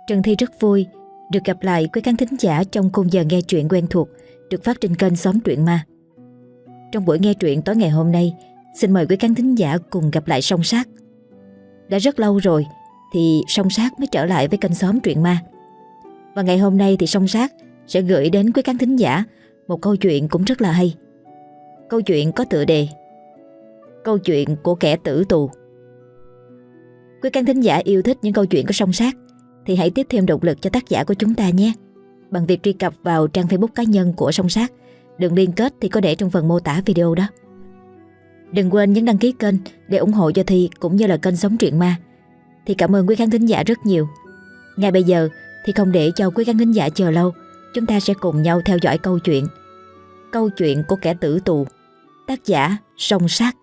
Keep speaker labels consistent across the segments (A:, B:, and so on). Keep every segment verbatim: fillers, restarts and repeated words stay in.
A: Trần Thi rất vui được gặp lại quý khán thính giả trong khung giờ nghe truyện quen thuộc được phát trên kênh Xóm Truyện Ma. Trong buổi nghe truyện tối ngày hôm nay, xin mời quý khán thính giả cùng gặp lại Song Sát. Đã rất lâu rồi thì Song Sát mới trở lại với kênh Xóm Truyện Ma. Và ngày hôm nay thì Song Sát sẽ gửi đến quý khán thính giả một câu chuyện cũng rất là hay. Câu chuyện có tựa đề Câu chuyện của kẻ tử tù. Quý khán thính giả yêu thích những câu chuyện của Song Sát thì hãy tiếp thêm động lực cho tác giả của chúng ta nhé, bằng việc truy cập vào trang Facebook cá nhân của Song Sát. Đường liên kết thì có để trong phần mô tả video đó. Đừng quên nhấn đăng ký kênh để ủng hộ cho Thi cũng như là kênh Sống Truyện Ma. Thì cảm ơn quý khán thính giả rất nhiều. Ngay bây giờ thì không để cho quý khán thính giả chờ lâu, chúng ta sẽ cùng nhau theo dõi câu chuyện Câu chuyện của kẻ tử tù, tác giả Song Sát.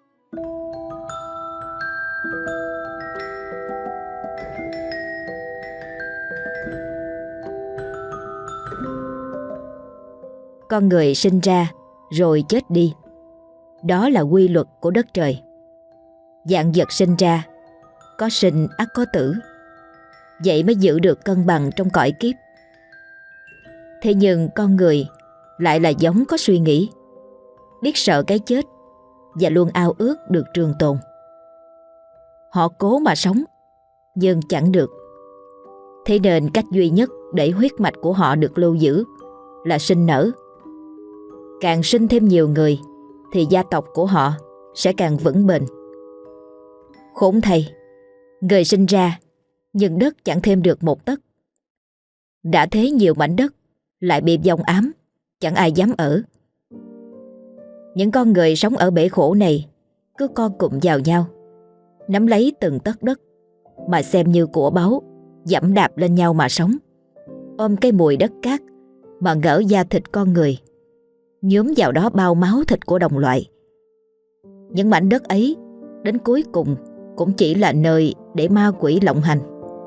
A: Con người sinh ra rồi chết đi, đó là quy luật của đất trời. Vạn vật sinh ra, có sinh ắt có tử, vậy mới giữ được cân bằng trong cõi kiếp. Thế nhưng con người lại là giống có suy nghĩ, biết sợ cái chết và luôn ao ước được trường tồn. Họ cố mà sống, nhưng chẳng được. Thế nên cách duy nhất để huyết mạch của họ được lưu giữ là sinh nở. Càng sinh thêm nhiều người thì gia tộc của họ sẽ càng vững bền. Khốn thay, người sinh ra nhưng đất chẳng thêm được một tấc. Đã thế nhiều mảnh đất lại bị vong ám, chẳng ai dám ở. Những con người sống ở bể khổ này cứ co cụm vào nhau, nắm lấy từng tấc đất mà xem như của báu, dẫm đạp lên nhau mà sống. Ôm cái mùi đất cát mà ngỡ da thịt con người, nhuốm vào đó bao máu thịt của đồng loại. Những mảnh đất ấy đến cuối cùng cũng chỉ là nơi để ma quỷ lộng hành.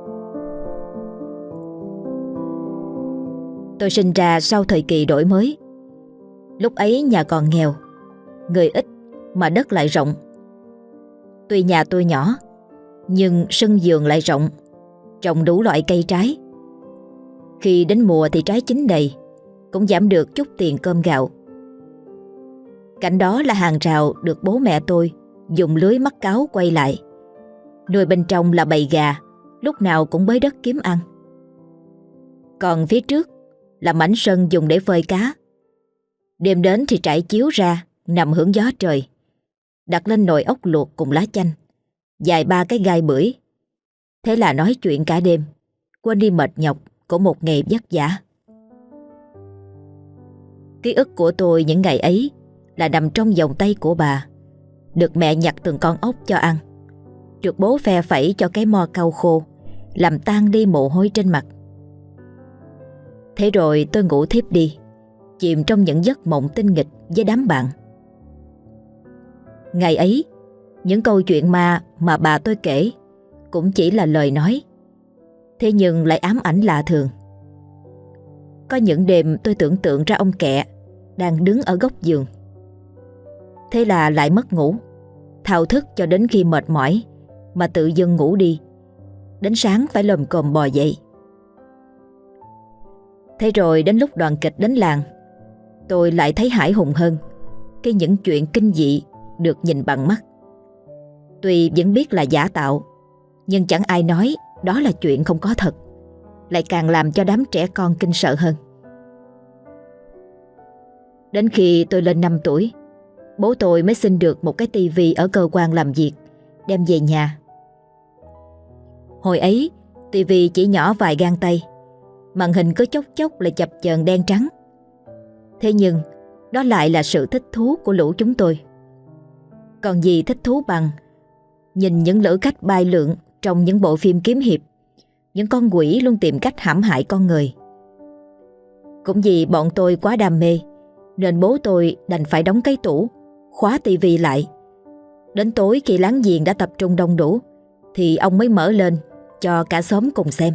A: Tôi sinh ra sau thời kỳ đổi mới. Lúc ấy nhà còn nghèo, người ít mà đất lại rộng. Tuy nhà tôi nhỏ, nhưng sân vườn lại rộng, trồng đủ loại cây trái. Khi đến mùa thì trái chín đầy, cũng giảm được chút tiền cơm gạo. Cạnh đó là hàng rào được bố mẹ tôi dùng lưới mắc cáo quay lại. Nuôi bên trong là bầy gà, lúc nào cũng bới đất kiếm ăn. Còn phía trước là mảnh sân dùng để phơi cá. Đêm đến thì trải chiếu ra, nằm hưởng gió trời, đặt lên nồi ốc luộc cùng lá chanh, vài ba cái gai bưởi. Thế là nói chuyện cả đêm, quên đi mệt nhọc của một ngày vất vả. Ký ức của tôi những ngày ấy là nằm trong vòng tay của bà, được mẹ nhặt từng con ốc cho ăn, được bố phe phẩy cho cái mo cau khô, làm tan đi mồ hôi trên mặt. Thế rồi tôi ngủ thiếp đi, chìm trong những giấc mộng tinh nghịch với đám bạn. Ngày ấy, những câu chuyện ma mà bà tôi kể cũng chỉ là lời nói, thế nhưng lại ám ảnh lạ thường. Có những đêm tôi tưởng tượng ra ông Kẹ đang đứng ở góc giường. Thế là lại mất ngủ, thao thức cho đến khi mệt mỏi mà tự dưng ngủ đi, đến sáng phải lồm cồm bò dậy. Thế rồi đến lúc đoàn kịch đến làng, tôi lại thấy hãi hùng hơn khi những chuyện kinh dị được nhìn bằng mắt. Tuy vẫn biết là giả tạo, nhưng chẳng ai nói đó là chuyện không có thật, lại càng làm cho đám trẻ con kinh sợ hơn. Đến khi tôi lên năm tuổi, bố tôi mới xin được một cái tivi ở cơ quan làm việc, đem về nhà. Hồi ấy, tivi chỉ nhỏ vài gang tay, màn hình cứ chốc chốc lại chập chờn đen trắng. Thế nhưng, đó lại là sự thích thú của lũ chúng tôi. Còn gì thích thú bằng nhìn những lữ khách bay lượn trong những bộ phim kiếm hiệp, những con quỷ luôn tìm cách hãm hại con người. Cũng vì bọn tôi quá đam mê, nên bố tôi đành phải đóng cái tủ, khóa tivi lại. Đến tối khi láng giềng đã tập trung đông đủ, thì ông mới mở lên cho cả xóm cùng xem.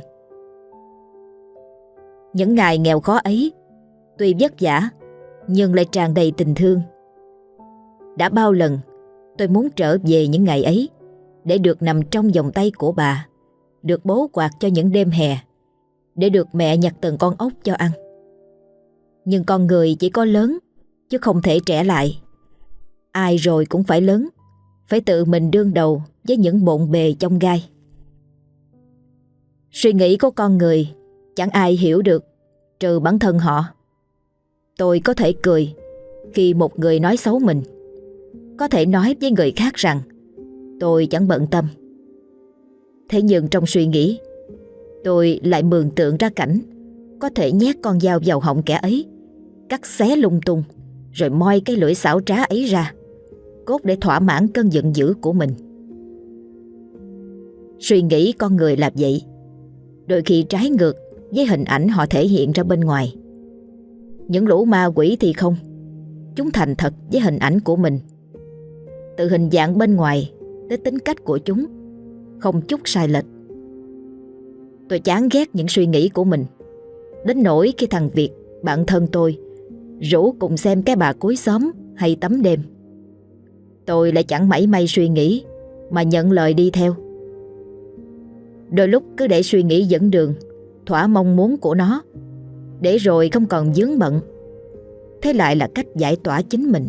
A: Những ngày nghèo khó ấy, tuy vất vả nhưng lại tràn đầy tình thương. Đã bao lần tôi muốn trở về những ngày ấy, để được nằm trong vòng tay của bà, được bố quạt cho những đêm hè để được mẹ nhặt từng con ốc cho ăn. Nhưng con người chỉ có lớn chứ không thể trẻ lại. Ai rồi cũng phải lớn, phải tự mình đương đầu với những bộn bề chông gai. Suy nghĩ của con người chẳng ai hiểu được trừ bản thân họ. Tôi có thể cười khi một người nói xấu mình, có thể nói với người khác rằng tôi chẳng bận tâm. Thế nhưng trong suy nghĩ, tôi lại mường tượng ra cảnh có thể nhét con dao vào họng kẻ ấy, cắt xé lung tung, rồi moi cái lưỡi xảo trá ấy ra, cốt để thỏa mãn cơn giận dữ của mình. Suy nghĩ con người là vậy, đôi khi trái ngược với hình ảnh họ thể hiện ra bên ngoài. Những lũ ma quỷ thì không, chúng thành thật với hình ảnh của mình. Từ hình dạng bên ngoài tới tính cách của chúng, không chút sai lệch. Tôi chán ghét những suy nghĩ của mình, đến nỗi khi thằng Việt, bạn thân tôi, rủ cùng xem Cái Bà Cuối Xóm hay Tắm Đêm, tôi lại chẳng mảy may suy nghĩ mà nhận lời đi theo. Đôi lúc cứ để suy nghĩ dẫn đường, thỏa mong muốn của nó, để rồi không còn vướng bận. Thế lại là cách giải tỏa chính mình.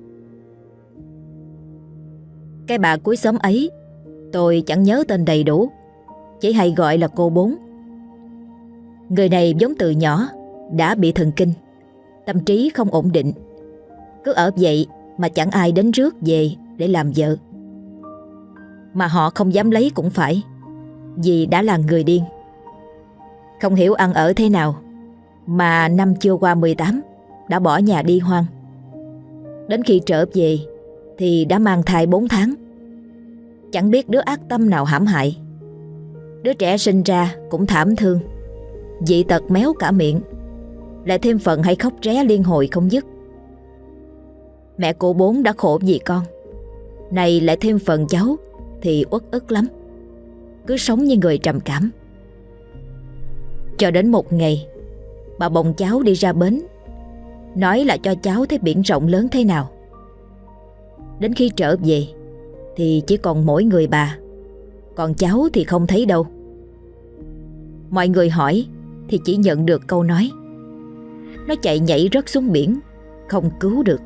A: Cái bà cuối xóm ấy, tôi chẳng nhớ tên đầy đủ, chỉ hay gọi là cô Bốn. Người này giống từ nhỏ đã bị thần kinh, tâm trí không ổn định. Cứ ở vậy mà chẳng ai đến rước về để làm vợ. Mà họ không dám lấy cũng phải, vì đã là người điên. Không hiểu ăn ở thế nào mà năm chưa qua mười tám đã bỏ nhà đi hoang. Đến khi trở về thì đã mang thai bốn tháng. Chẳng biết đứa ác tâm nào hãm hại. Đứa trẻ sinh ra cũng thảm thương, dị tật méo cả miệng, lại thêm phần hay khóc ré liên hồi không dứt. Mẹ cô Bốn đã khổ vì con, này lại thêm phần cháu thì uất ức lắm, cứ sống như người trầm cảm. Cho đến một ngày, bà bồng cháu đi ra bến, nói là cho cháu thấy biển rộng lớn thế nào. Đến khi trở về thì chỉ còn mỗi người bà, còn cháu thì không thấy đâu. Mọi người hỏi thì chỉ nhận được câu nói: nó chạy nhảy rớt xuống biển, không cứu được.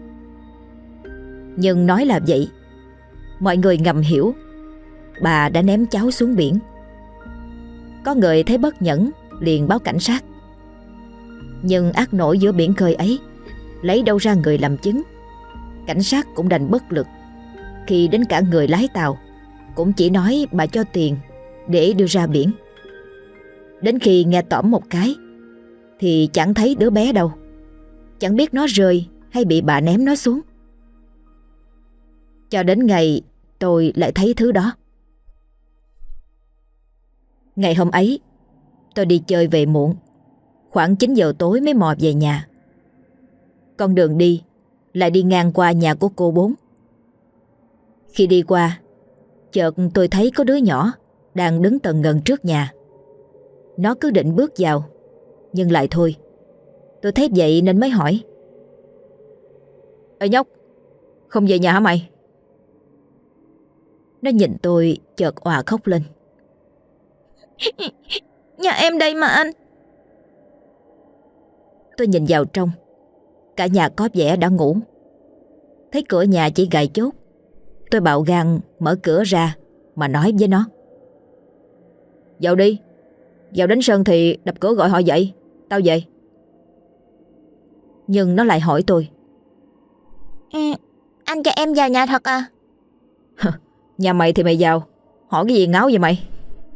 A: Nhưng nói là vậy, mọi người ngầm hiểu bà đã ném cháu xuống biển. Có người thấy bất nhẫn liền báo cảnh sát. Nhưng ác nổi giữa biển khơi ấy, lấy đâu ra người làm chứng. Cảnh sát cũng đành bất lực, khi đến cả người lái tàu cũng chỉ nói bà cho tiền để đưa ra biển. Đến khi nghe tỏm một cái thì chẳng thấy đứa bé đâu, chẳng biết nó rơi hay bị bà ném nó xuống. Cho đến ngày tôi lại thấy thứ đó. Ngày hôm ấy tôi đi chơi về muộn, khoảng chín giờ tối mới mò về nhà. Con đường đi lại đi ngang qua nhà của cô Bốn. Khi đi qua, chợt tôi thấy có đứa nhỏ đang đứng tần ngần trước nhà. Nó cứ định bước vào, nhưng lại thôi. Tôi thấy vậy nên mới hỏi: Ê nhóc, không về nhà hả mày? Nó nhìn tôi chợt òa khóc lên. Nhà em đây mà anh. Tôi nhìn vào trong, cả nhà có vẻ đã ngủ. Thấy cửa nhà chỉ gài chốt, tôi bạo gan mở cửa ra mà nói với nó: Vào đi, vào đến sân thì đập cửa gọi họ dậy, tao về. Nhưng nó lại hỏi tôi: ừ, Anh cho em vào nhà thật à? Nhà mày thì mày vào, hỏi cái gì ngáo vậy mày?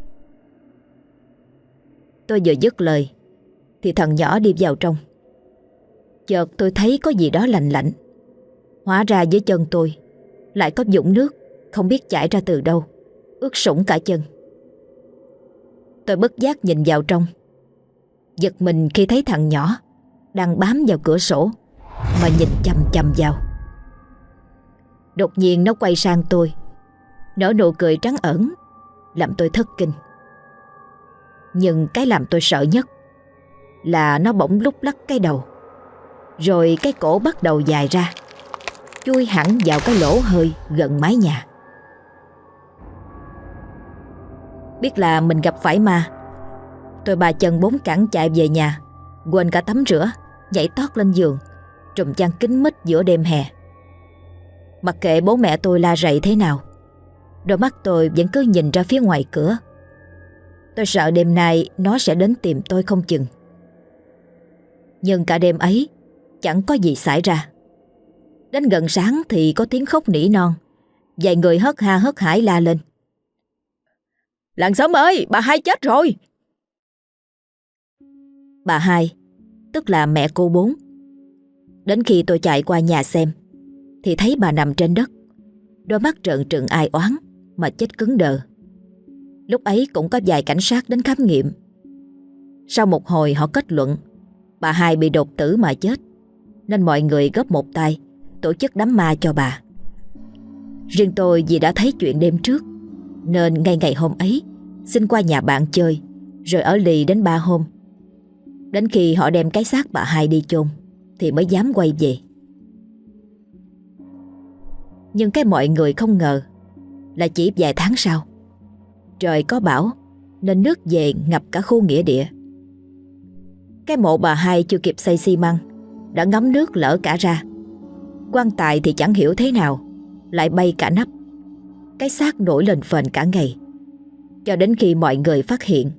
A: Tôi vừa dứt lời thì thằng nhỏ đi vào trong. Chợt tôi thấy có gì đó lạnh lạnh. Hóa ra dưới chân tôi lại có vũng nước không biết chảy ra từ đâu, ướt sũng cả chân. Tôi bất giác nhìn vào trong, giật mình khi thấy thằng nhỏ đang bám vào cửa sổ mà nhìn chằm chằm vào. Đột nhiên nó quay sang tôi, nở nụ cười trắng ẩn, làm tôi thất kinh. Nhưng cái làm tôi sợ nhất là nó bỗng lúc lắc cái đầu, rồi cái cổ bắt đầu dài ra, chui hẳn vào cái lỗ hơi gần mái nhà. Biết là mình gặp phải ma, Tôi ba chân bốn cẳng chạy về nhà, quên cả tắm rửa, nhảy tót lên giường, trùm chăn kín mít giữa đêm hè. Mặc kệ bố mẹ tôi la rầy thế nào, đôi mắt tôi vẫn cứ nhìn ra phía ngoài cửa. Tôi sợ đêm nay nó sẽ đến tìm tôi không chừng. Nhưng cả đêm ấy chẳng có gì xảy ra. Đến gần sáng thì có tiếng khóc nỉ non. Vài người hớt ha hớt hải la lên: "Làng xóm ơi, bà hai chết rồi!" Bà hai, tức là mẹ cô Bốn. Đến khi tôi chạy qua nhà xem thì thấy bà nằm trên đất, đôi mắt trợn trừng ai oán mà chết cứng đờ. Lúc ấy cũng có vài cảnh sát đến khám nghiệm. Sau một hồi họ kết luận bà hai bị đột tử mà chết, nên mọi người góp một tay tổ chức đám ma cho bà. Riêng tôi vì đã thấy chuyện đêm trước, nên ngay ngày hôm ấy xin qua nhà bạn chơi, rồi ở lì đến ba hôm. Đến khi họ đem cái xác bà hai đi chôn thì mới dám quay về. Nhưng cái mọi người không ngờ là chỉ vài tháng sau, trời có bão nên nước về ngập cả khu nghĩa địa. Cái mộ bà hai chưa kịp xây xi măng đã ngấm nước lở cả ra. Quan tài thì chẳng hiểu thế nào lại bay cả nắp. Cái xác nổi lên phền cả ngày, cho đến khi mọi người phát hiện.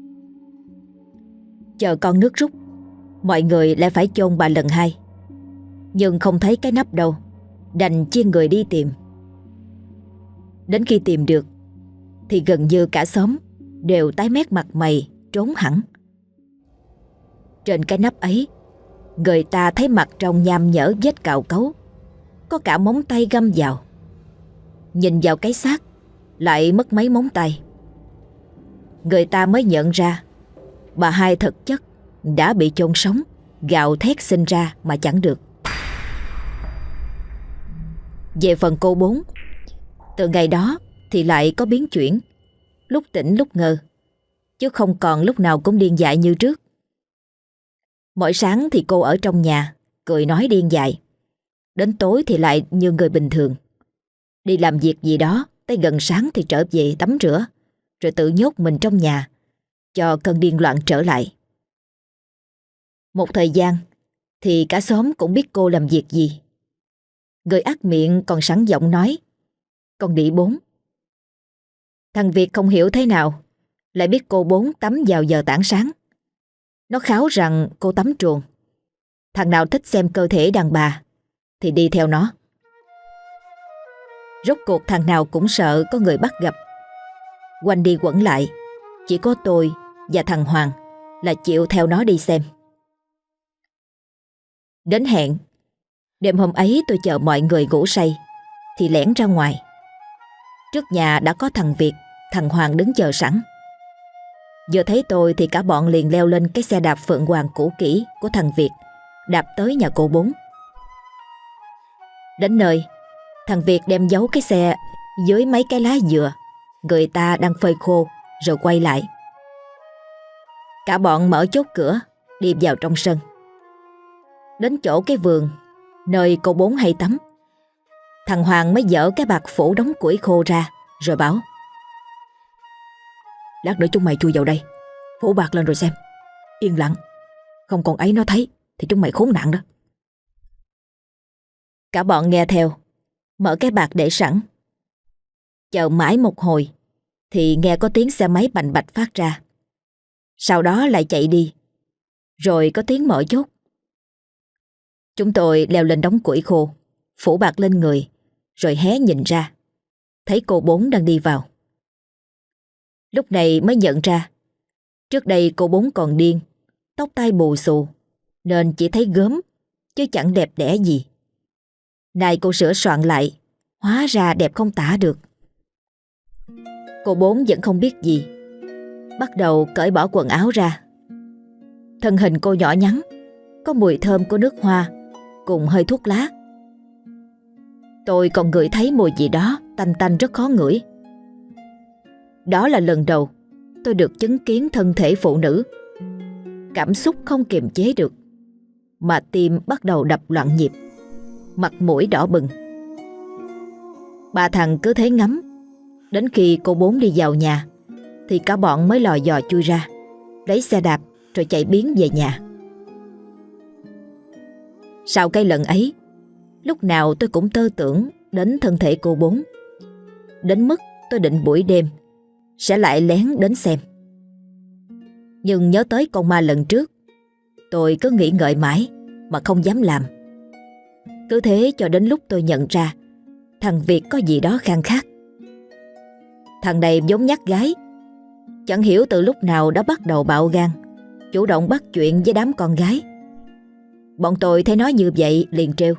A: Chờ con nước rút, mọi người lại phải chôn bà lần hai, nhưng không thấy cái nắp đâu, đành chia người đi tìm. Đến khi tìm được thì gần như cả xóm đều tái mét mặt mày, trốn hẳn. Trên cái nắp ấy, người ta thấy mặt trong nham nhở vết cào cấu, có cả móng tay găm vào. Nhìn vào cái xác lại mất mấy móng tay. Người ta mới nhận ra bà hai thực chất đã bị chôn sống, gào thét sinh ra mà chẳng được. Về phần cô Bốn, từ ngày đó thì lại có biến chuyển, lúc tỉnh lúc ngơ, chứ không còn lúc nào cũng điên dại như trước. Mỗi sáng thì cô ở trong nhà cười nói điên dại, đến tối thì lại như người bình thường. Đi làm việc gì đó tới gần sáng thì trở về tắm rửa, rồi tự nhốt mình trong nhà cho cơn điên loạn trở lại. Một thời gian thì cả xóm cũng biết cô làm việc gì. Người ác miệng còn sẵn giọng nói: "Con đĩ Bốn." Thằng Việt không hiểu thế nào lại biết cô Bốn tắm vào giờ tảng sáng. Nó kháo rằng cô tắm truồng. Thằng nào thích xem cơ thể đàn bà thì đi theo nó. Rốt cuộc thằng nào cũng sợ có người bắt gặp. Quanh đi quẩn lại, chỉ có tôi và thằng Hoàng là chịu theo nó đi xem. Đến hẹn, đêm hôm ấy tôi chờ mọi người ngủ say thì lẻn ra ngoài. Trước nhà đã có thằng Việt, thằng Hoàng đứng chờ sẵn. Vừa thấy tôi thì cả bọn liền leo lên cái xe đạp Phượng Hoàng cũ kỹ của thằng Việt, đạp tới nhà cô Bốn. Đến nơi, thằng Việt đem giấu cái xe dưới mấy cái lá dừa người ta đang phơi khô, rồi quay lại. Cả bọn mở chốt cửa đi vào trong sân. Đến chỗ cái vườn nơi cô Bốn hay tắm, thằng Hoàng mới dỡ cái bạt phủ đóng củi khô ra, rồi bảo: "Lát nữa chúng mày chui vào đây, phủ bạt lên rồi xem. Yên lặng, không còn ấy nó thấy thì chúng mày khốn nạn đó." Cả bọn nghe theo, mở cái bạt để sẵn. Chờ mãi một hồi thì nghe có tiếng xe máy bành bạch phát ra. Sau đó lại chạy đi, rồi có tiếng mở chốt. Chúng tôi leo lên đống củi khô, phủ bạt lên người, rồi hé nhìn ra, thấy cô Bốn đang đi vào. Lúc này mới nhận ra, trước đây cô Bốn còn điên, tóc tai bù xù, nên chỉ thấy gớm, chứ chẳng đẹp đẽ gì. Nay cô sửa soạn lại, hóa ra đẹp không tả được. Cô Bốn vẫn không biết gì, bắt đầu cởi bỏ quần áo ra. Thân hình cô nhỏ nhắn, có mùi thơm của nước hoa cùng hơi thuốc lá. Tôi còn ngửi thấy mùi gì đó tanh tanh rất khó ngửi. Đó là lần đầu tôi được chứng kiến thân thể phụ nữ. Cảm xúc không kiềm chế được, mà tim bắt đầu đập loạn nhịp, mặt mũi đỏ bừng. Ba thằng cứ thế ngắm, đến khi cô Bốn đi vào nhà thì cả bọn mới lò dò chui ra, lấy xe đạp rồi chạy biến về nhà. Sau cái lần ấy, lúc nào tôi cũng tơ tưởng đến thân thể cô Bốn, đến mức tôi định buổi đêm sẽ lại lén đến xem. Nhưng nhớ tới con ma lần trước, tôi cứ nghĩ ngợi mãi mà không dám làm. Cứ thế cho đến lúc tôi nhận ra thằng Việt có gì đó khang khác. Thằng này vốn nhát gái, chẳng hiểu từ lúc nào đã bắt đầu bạo gan, chủ động bắt chuyện với đám con gái. Bọn tôi thấy nói như vậy liền trêu: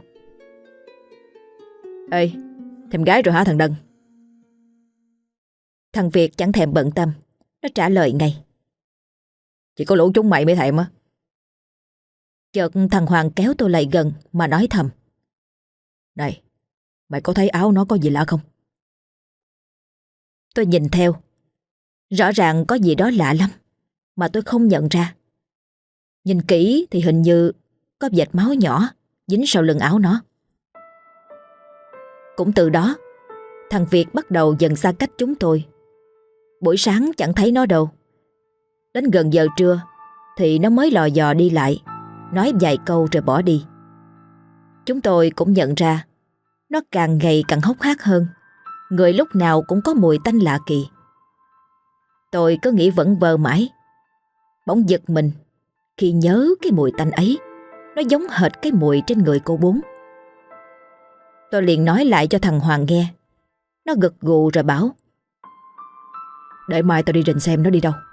A: "Ê, thèm gái rồi hả thằng Đần?" Thằng Việt chẳng thèm bận tâm, nó trả lời ngay: "Chỉ có lũ chúng mày mới thèm á." Chợt thằng Hoàng kéo tôi lại gần mà nói thầm: "Này, mày có thấy áo nó có gì lạ không?" Tôi nhìn theo. Rõ ràng có gì đó lạ lắm mà tôi không nhận ra. Nhìn kỹ thì hình như có vệt máu nhỏ dính sau lưng áo nó. Cũng từ đó, thằng Việt bắt đầu dần xa cách chúng tôi. Buổi sáng chẳng thấy nó đâu. Đến gần giờ trưa thì nó mới lò dò đi lại, nói vài câu rồi bỏ đi. Chúng tôi cũng nhận ra nó càng ngày càng hốc hác hơn, người lúc nào cũng có mùi tanh lạ kỳ. Tôi cứ nghĩ vẩn vơ mãi, bỗng giật mình khi nhớ cái mùi tanh ấy nó giống hệt cái mùi trên người cô Bốn. Tôi liền nói lại cho thằng Hoàng nghe. Nó gật gù rồi bảo: "Để mai tao đi rình xem nó đi đâu."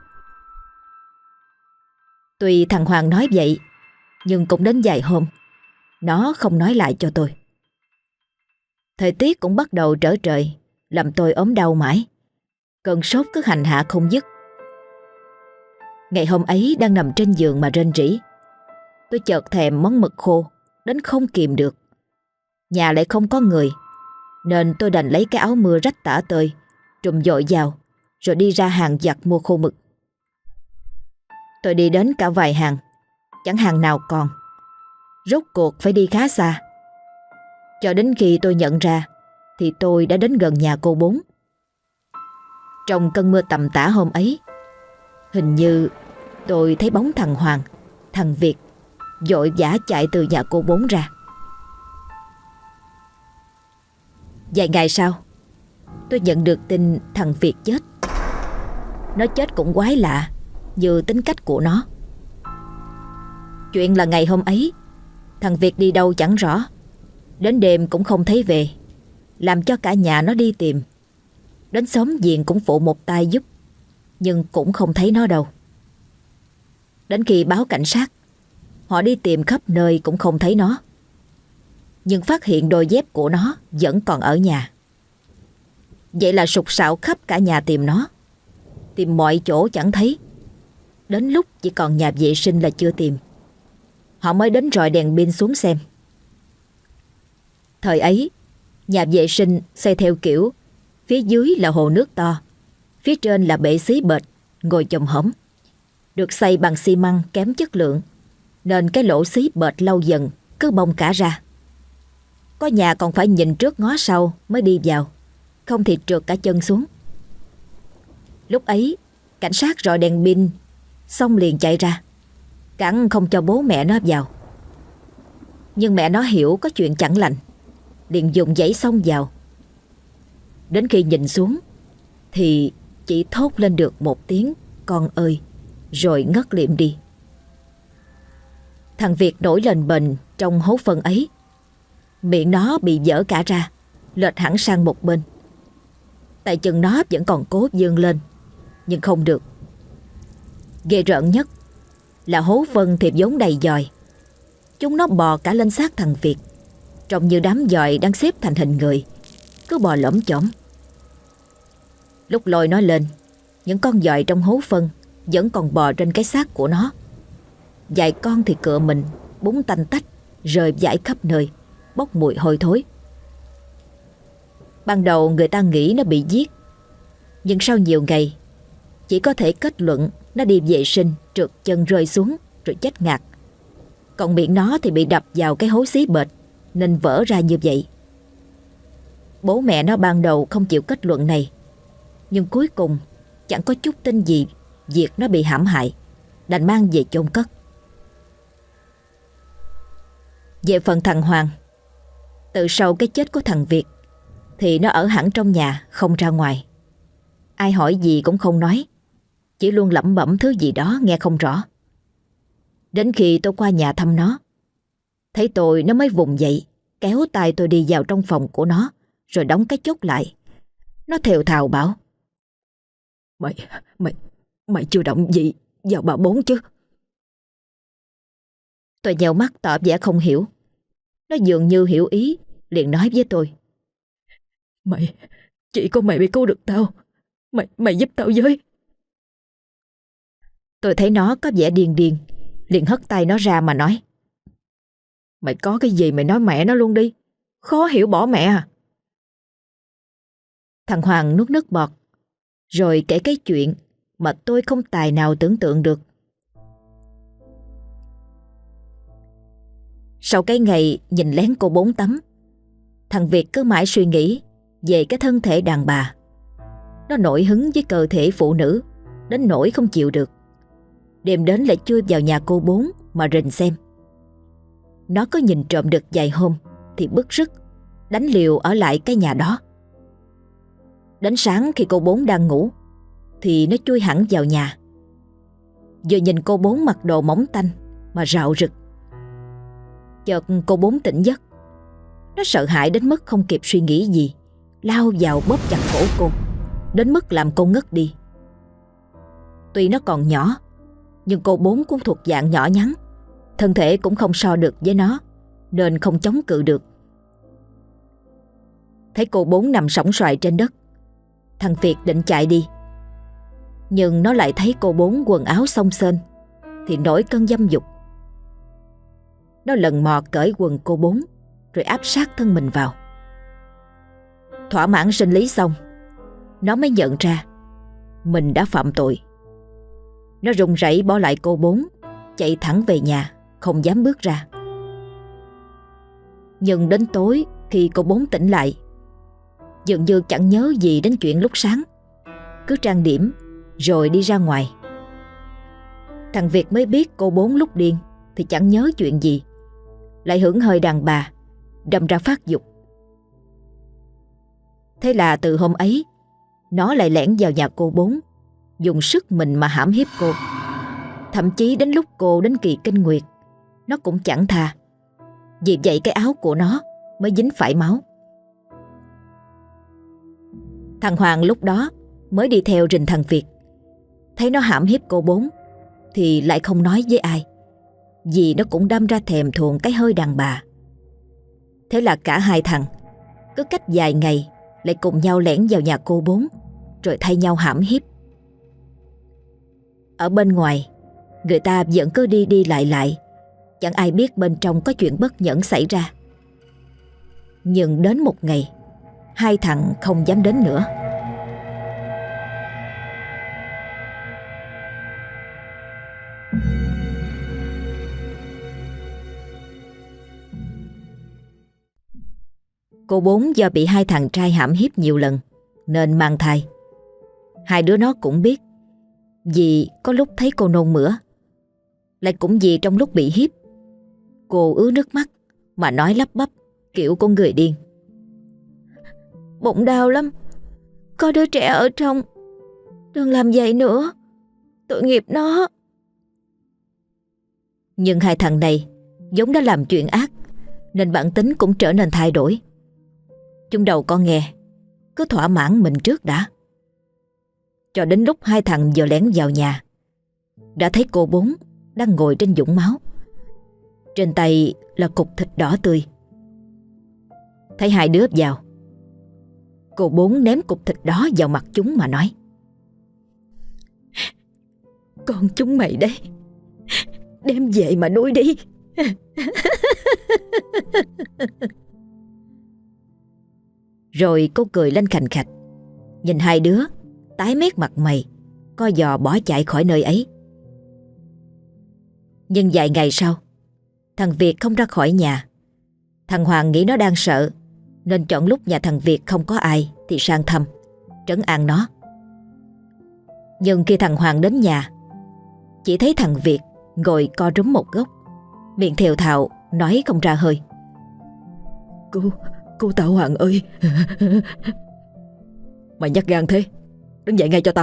A: Tuy thằng Hoàng nói vậy, nhưng cũng đến vài hôm nó không nói lại cho tôi. Thời tiết cũng bắt đầu trở trời, làm tôi ốm đau mãi. Cơn sốt cứ hành hạ không dứt. Ngày hôm ấy đang nằm trên giường mà rên rỉ, tôi chợt thèm món mực khô đến không kìm được. Nhà lại không có người, nên tôi đành lấy cái áo mưa rách tả tơi trùm dội vào, rồi đi ra hàng giặt mua khô mực. Tôi đi đến cả vài hàng, chẳng hàng nào còn. Rốt cuộc phải đi khá xa. Cho đến khi tôi nhận ra thì tôi đã đến gần nhà cô Bốn. Trong cơn mưa tầm tã hôm ấy, hình như tôi thấy bóng thằng Hoàng, thằng Việt vội vã chạy từ nhà cô Bốn ra. Vài ngày sau, tôi nhận được tin thằng Việt chết. Nó chết cũng quái lạ, như tính cách của nó. Chuyện là ngày hôm ấy, thằng Việt đi đâu chẳng rõ, đến đêm cũng không thấy về, làm cho cả nhà nó đi tìm. Đến xóm giềng cũng phụ một tay giúp, nhưng cũng không thấy nó đâu. Đến khi báo cảnh sát, họ đi tìm khắp nơi cũng không thấy nó, nhưng phát hiện đôi dép của nó vẫn còn ở nhà. Vậy là sục sạo khắp cả nhà tìm nó, tìm mọi chỗ chẳng thấy. Đến lúc chỉ còn nhà vệ sinh là chưa tìm, họ mới đến rọi đèn pin xuống xem. Thời ấy, nhà vệ sinh xây theo kiểu phía dưới là hồ nước to, phía trên là bể xí bệt ngồi chồm hổm, được xây bằng xi măng kém chất lượng, nên cái lỗ xí bệt lâu dần cứ bong cả ra. Có nhà còn phải nhìn trước ngó sau mới đi vào, không thì trượt cả chân xuống. Lúc ấy, cảnh sát rọi đèn pin xong liền chạy ra, cản không cho bố mẹ nó vào. Nhưng mẹ nó hiểu có chuyện chẳng lành, liền dùng giấy xông vào. Đến khi nhìn xuống thì chỉ thốt lên được một tiếng "con ơi", rồi ngất liệm đi. Thằng Việt nổi lên bềnh trong hố phân ấy. Miệng nó bị vỡ cả ra, lệch hẳn sang một bên. Tay chân nó vẫn còn cố vươn lên, nhưng không được. Ghê rợn nhất là hố phân thì vốn đầy giòi. Chúng nó bò cả lên xác thằng Việt, trông như đám giòi đang xếp thành hình người, cứ bò lổm chổm. Lúc lôi nó lên, những con giòi trong hố phân vẫn còn bò trên cái xác của nó. Vài con thì cựa mình, búng tanh tách, rơi vãi khắp nơi, bốc mùi hôi thối. Ban đầu người ta nghĩ nó bị giết, nhưng sau nhiều ngày chỉ có thể kết luận nó đi vệ sinh trượt chân rơi xuống rồi chết ngạt. Còn miệng nó thì bị đập vào cái hố xí bệt nên vỡ ra như vậy. Bố mẹ nó ban đầu không chịu kết luận này, nhưng cuối cùng chẳng có chút tin gì việc nó bị hãm hại. đành mang về chôn cất. Về phần thằng Hoàng, từ sau cái chết của thằng Việt thì nó ở hẳn trong nhà, không ra ngoài. Ai hỏi gì cũng không nói, chỉ luôn lẩm bẩm thứ gì đó nghe không rõ. Đến khi tôi qua nhà thăm nó, thấy tôi nó mới vùng dậy, kéo tay tôi đi vào trong phòng của nó, rồi đóng cái chốt lại. Nó thều thào bảo: Mày, mày, mày chưa động gì vào bà Bốn chứ? Tôi nheo mắt tỏ vẻ không hiểu. Nó dường như hiểu ý, liền nói với tôi: Mày, chỉ có mày mới cứu được tao. Mày, mày giúp tao với. Tôi thấy nó có vẻ điên điên, liền hất tay nó ra mà nói: Mày có cái gì mày nói mẹ nó luôn đi, khó hiểu bỏ mẹ à. Thằng Hoàng nuốt nước bọt, rồi kể cái chuyện mà tôi không tài nào tưởng tượng được. Sau cái ngày nhìn lén cô Bốn tắm, thằng Việt cứ mãi suy nghĩ về cái thân thể đàn bà. Nó nổi hứng với cơ thể phụ nữ đến nỗi không chịu được. Đêm đến lại chui vào nhà cô Bốn mà rình xem. Nó có nhìn trộm được vài hôm thì bức rứt, đánh liều ở lại cái nhà đó. Đến sáng khi cô Bốn đang ngủ thì nó chui hẳn vào nhà. Vừa nhìn cô Bốn mặc đồ mỏng tanh mà rạo rực. Chợt cô Bốn tỉnh giấc. Nó sợ hãi đến mức không kịp suy nghĩ gì, lao vào bóp chặt cổ cô, đến mức làm cô ngất đi. Tuy nó còn nhỏ, nhưng cô Bốn cũng thuộc dạng nhỏ nhắn, thân thể cũng không so được với nó, nên không chống cự được. Thấy cô Bốn nằm sõng soài trên đất, thằng Việt định chạy đi. Nhưng nó lại thấy cô Bốn quần áo xông xênh thì nổi cơn dâm dục. Nó lần mò cởi quần cô Bốn rồi áp sát thân mình vào. Thỏa mãn sinh lý xong, nó mới nhận ra mình đã phạm tội. Nó run rẩy bỏ lại cô Bốn, chạy thẳng về nhà, không dám bước ra. Nhưng đến tối khi cô Bốn tỉnh lại, dường như chẳng nhớ gì đến chuyện lúc sáng, cứ trang điểm rồi đi ra ngoài. Thằng Việt mới biết cô Bốn lúc điên thì chẳng nhớ chuyện gì, lại hưởng hơi đàn bà, đâm ra phát dục. Thế là từ hôm ấy, nó lại lẻn vào nhà cô Bốn, dùng sức mình mà hãm hiếp cô. Thậm chí đến lúc cô đến kỳ kinh nguyệt, nó cũng chẳng tha. Vì vậy cái áo của nó mới dính phải máu. Thằng Hoàng lúc đó mới đi theo rình thằng Việt. Thấy nó hãm hiếp cô Bốn thì lại không nói với ai, vì nó cũng đâm ra thèm thuồng cái hơi đàn bà. Thế là cả hai thằng cứ cách vài ngày lại cùng nhau lẻn vào nhà cô Bốn, rồi thay nhau hãm hiếp. Ở bên ngoài, người ta vẫn cứ đi đi lại lại, chẳng ai biết bên trong có chuyện bất nhẫn xảy ra. Nhưng đến một ngày, hai thằng không dám đến nữa. Cô Bốn do bị hai thằng trai hãm hiếp nhiều lần nên mang thai. Hai đứa nó cũng biết, vì có lúc thấy cô nôn mửa. Lại cũng vì trong lúc bị hiếp, cô ứa nước mắt mà nói lắp bắp kiểu con người điên: Bụng đau lắm, có đứa trẻ ở trong, đừng làm vậy nữa, tội nghiệp nó. Nhưng hai thằng này vốn đã làm chuyện ác, nên bản tính cũng trở nên thay đổi. Chúng đầu con nghe, cứ thỏa mãn mình trước đã. Cho đến lúc hai thằng vừa lén vào nhà, đã thấy cô Bốn đang ngồi trên vũng máu. Trên tay là cục thịt đỏ tươi. Thấy hai đứa vào, cô Bốn ném cục thịt đó vào mặt chúng mà nói: Con chúng mày đây, đem về mà nuôi đi. Rồi cô cười lên khành khạch, nhìn hai đứa tái mét mặt mày, co giò bỏ chạy khỏi nơi ấy. Nhưng vài ngày sau, thằng Việt không ra khỏi nhà. Thằng Hoàng nghĩ nó đang sợ, nên chọn lúc nhà thằng Việt không có ai thì sang thăm, trấn an nó. Nhưng khi thằng Hoàng đến nhà chỉ thấy thằng Việt ngồi co rúm một góc, miệng thều thào nói không ra hơi. Cô, cô tao Hoàng ơi. Mày nhát gan thế, đứng dậy ngay cho tao.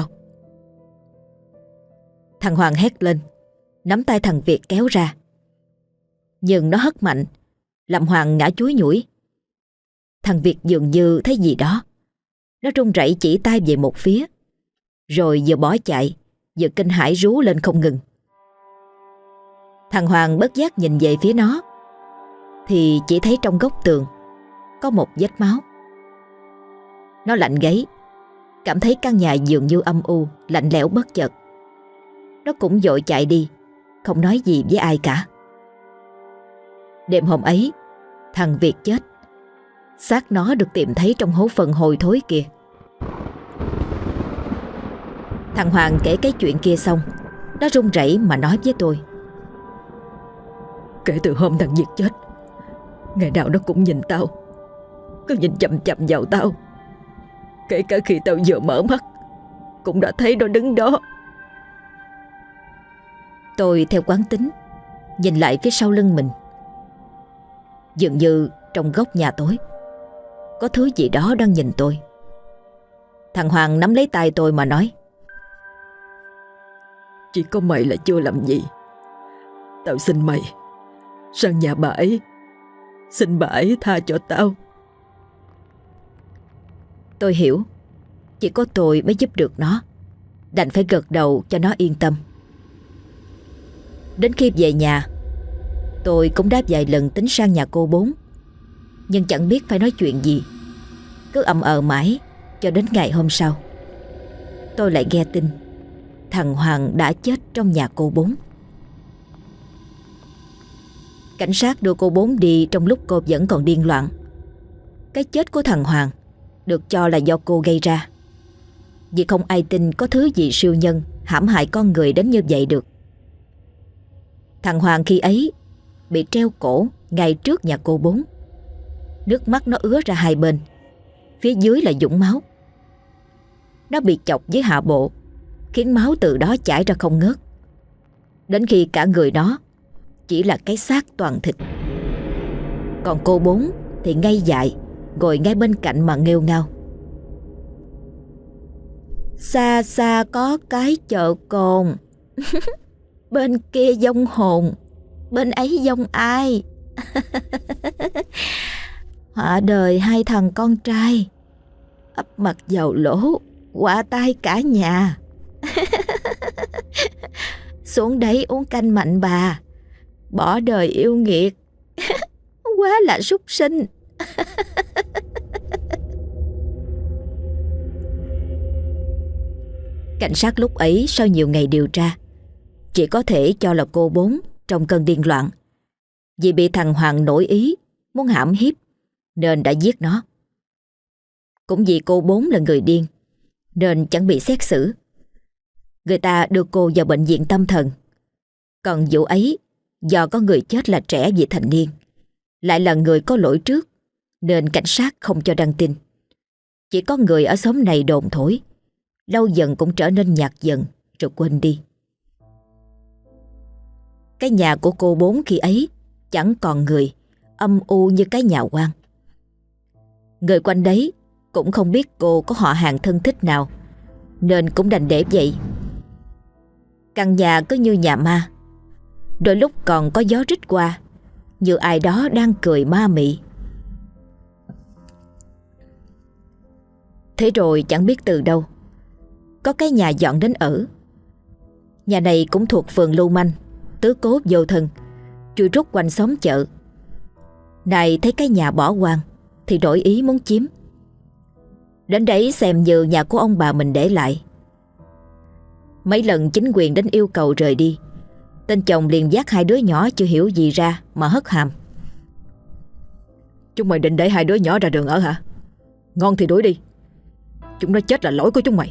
A: Thằng Hoàng hét lên, nắm tay thằng Việt kéo ra. Nhưng nó hất mạnh, làm Hoàng ngã chúi nhũi. Thằng Việt dường như thấy gì đó. Nó run rẩy chỉ tay về một phía, rồi vừa bỏ chạy, vừa kinh hãi rú lên không ngừng. Thằng Hoàng bất giác nhìn về phía nó, thì chỉ thấy trong góc tường có một vết máu. Nó lạnh gáy, cảm thấy căn nhà dường như âm u, lạnh lẽo bất chợt. Nó cũng vội chạy đi, không nói gì với ai cả. Đêm hôm ấy, thằng Việt chết. Xác nó được tìm thấy trong hố phân hôi thối kia. Thằng Hoàng kể cái chuyện kia xong, nó run rẩy mà nói với tôi. Kể từ hôm thằng Việt chết, ngày nào nó cũng nhìn tao, cứ nhìn chằm chằm vào tao. Kể cả khi tao vừa mở mắt, cũng đã thấy nó đứng đó. Tôi theo quán tính nhìn lại phía sau lưng mình. Dường như trong góc nhà tối có thứ gì đó đang nhìn tôi. Thằng Hoàng nắm lấy tay tôi mà nói. Chỉ có mày là chưa làm gì. Tao xin mày sang nhà bà ấy, xin bà ấy tha cho tao. Tôi hiểu, chỉ có tôi mới giúp được nó, đành phải gật đầu cho nó yên tâm. Đến khi về nhà, tôi cũng đã vài lần tính sang nhà cô Bốn, nhưng chẳng biết phải nói chuyện gì. Cứ ậm ờ mãi cho đến ngày hôm sau, tôi lại nghe tin thằng Hoàng đã chết trong nhà cô Bốn. Cảnh sát đưa cô Bốn đi trong lúc cô vẫn còn điên loạn. Cái chết của thằng Hoàng được cho là do cô gây ra, vì không ai tin có thứ gì siêu nhân hãm hại con người đến như vậy được. Thằng Hoàng khi ấy bị treo cổ ngay trước nhà cô Bốn. Nước mắt nó ứa ra hai bên, phía dưới là vũng máu. Nó bị chọc với hạ bộ, khiến máu từ đó chảy ra không ngớt, đến khi cả người nó chỉ là cái xác toàn thịt. Còn cô Bốn thì ngây dại ngồi ngay bên cạnh mà nghêu ngao. Xa xa có cái chợ cồn. Bên kia vong hồn, bên ấy vong ai? Họa đời hai thằng con trai, ấp mặt vào lỗ, quả tai cả nhà. Xuống đấy uống canh mạnh bà, bỏ đời yêu nghiệt. Quá là súc sinh. Cảnh sát lúc ấy sau nhiều ngày điều tra chỉ có thể cho là cô Bốn trong cơn điên loạn, vì bị thằng Hoàng nổi ý muốn hãm hiếp nên đã giết nó. Cũng vì cô Bốn là người điên nên chẳng bị xét xử. Người ta đưa cô vào bệnh viện tâm thần. Còn vụ ấy do có người chết là trẻ vị thành niên, lại là người có lỗi trước, nên cảnh sát không cho đăng tin. Chỉ có người ở xóm này đồn thổi, lâu dần cũng trở nên nhạt dần rồi quên đi. Cái nhà của cô Bốn khi ấy chẳng còn người, âm u như cái nhà quan. Người quanh đấy cũng không biết cô có họ hàng thân thích nào, nên cũng đành để vậy. Căn nhà cứ như nhà ma, đôi lúc còn có gió rít qua, như ai đó đang cười ma mị. Thế rồi chẳng biết từ đâu có cái nhà dọn đến ở. Nhà này cũng thuộc phường Lưu Manh, tứ cố vô thân, chui rút quanh xóm chợ. Này thấy cái nhà bỏ hoang thì đổi ý muốn chiếm. Đến đấy xem như nhà của ông bà mình để lại. Mấy lần chính quyền đến yêu cầu rời đi, tên chồng liền dắt hai đứa nhỏ chưa hiểu gì ra mà hất hàm. Chúng mày định để hai đứa nhỏ ra đường ở hả? Ngon thì đuổi đi, chúng nó chết là lỗi của chúng mày.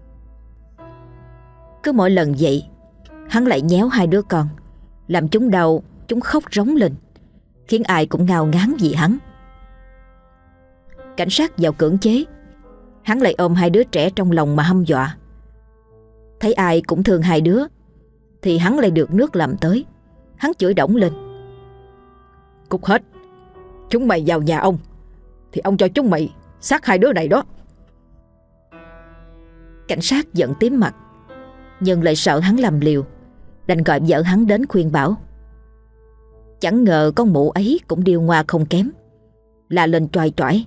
A: Cứ mỗi lần vậy, hắn lại nhéo hai đứa con, làm chúng đau, chúng khóc rống lên, khiến ai cũng ngao ngán vì hắn. Cảnh sát vào cưỡng chế, hắn lại ôm hai đứa trẻ trong lòng mà hăm dọa. Thấy ai cũng thương hai đứa, thì hắn lại được nước làm tới. Hắn chửi đổng lên:
B: Cút hết, chúng mày vào nhà ông thì ông cho chúng mày sát hai đứa này đó.
A: Cảnh sát giận tím mặt, nhưng lại sợ hắn làm liều, đành gọi vợ hắn đến khuyên bảo. Chẳng ngờ con mụ ấy cũng điêu ngoa không kém, la lên choai choải: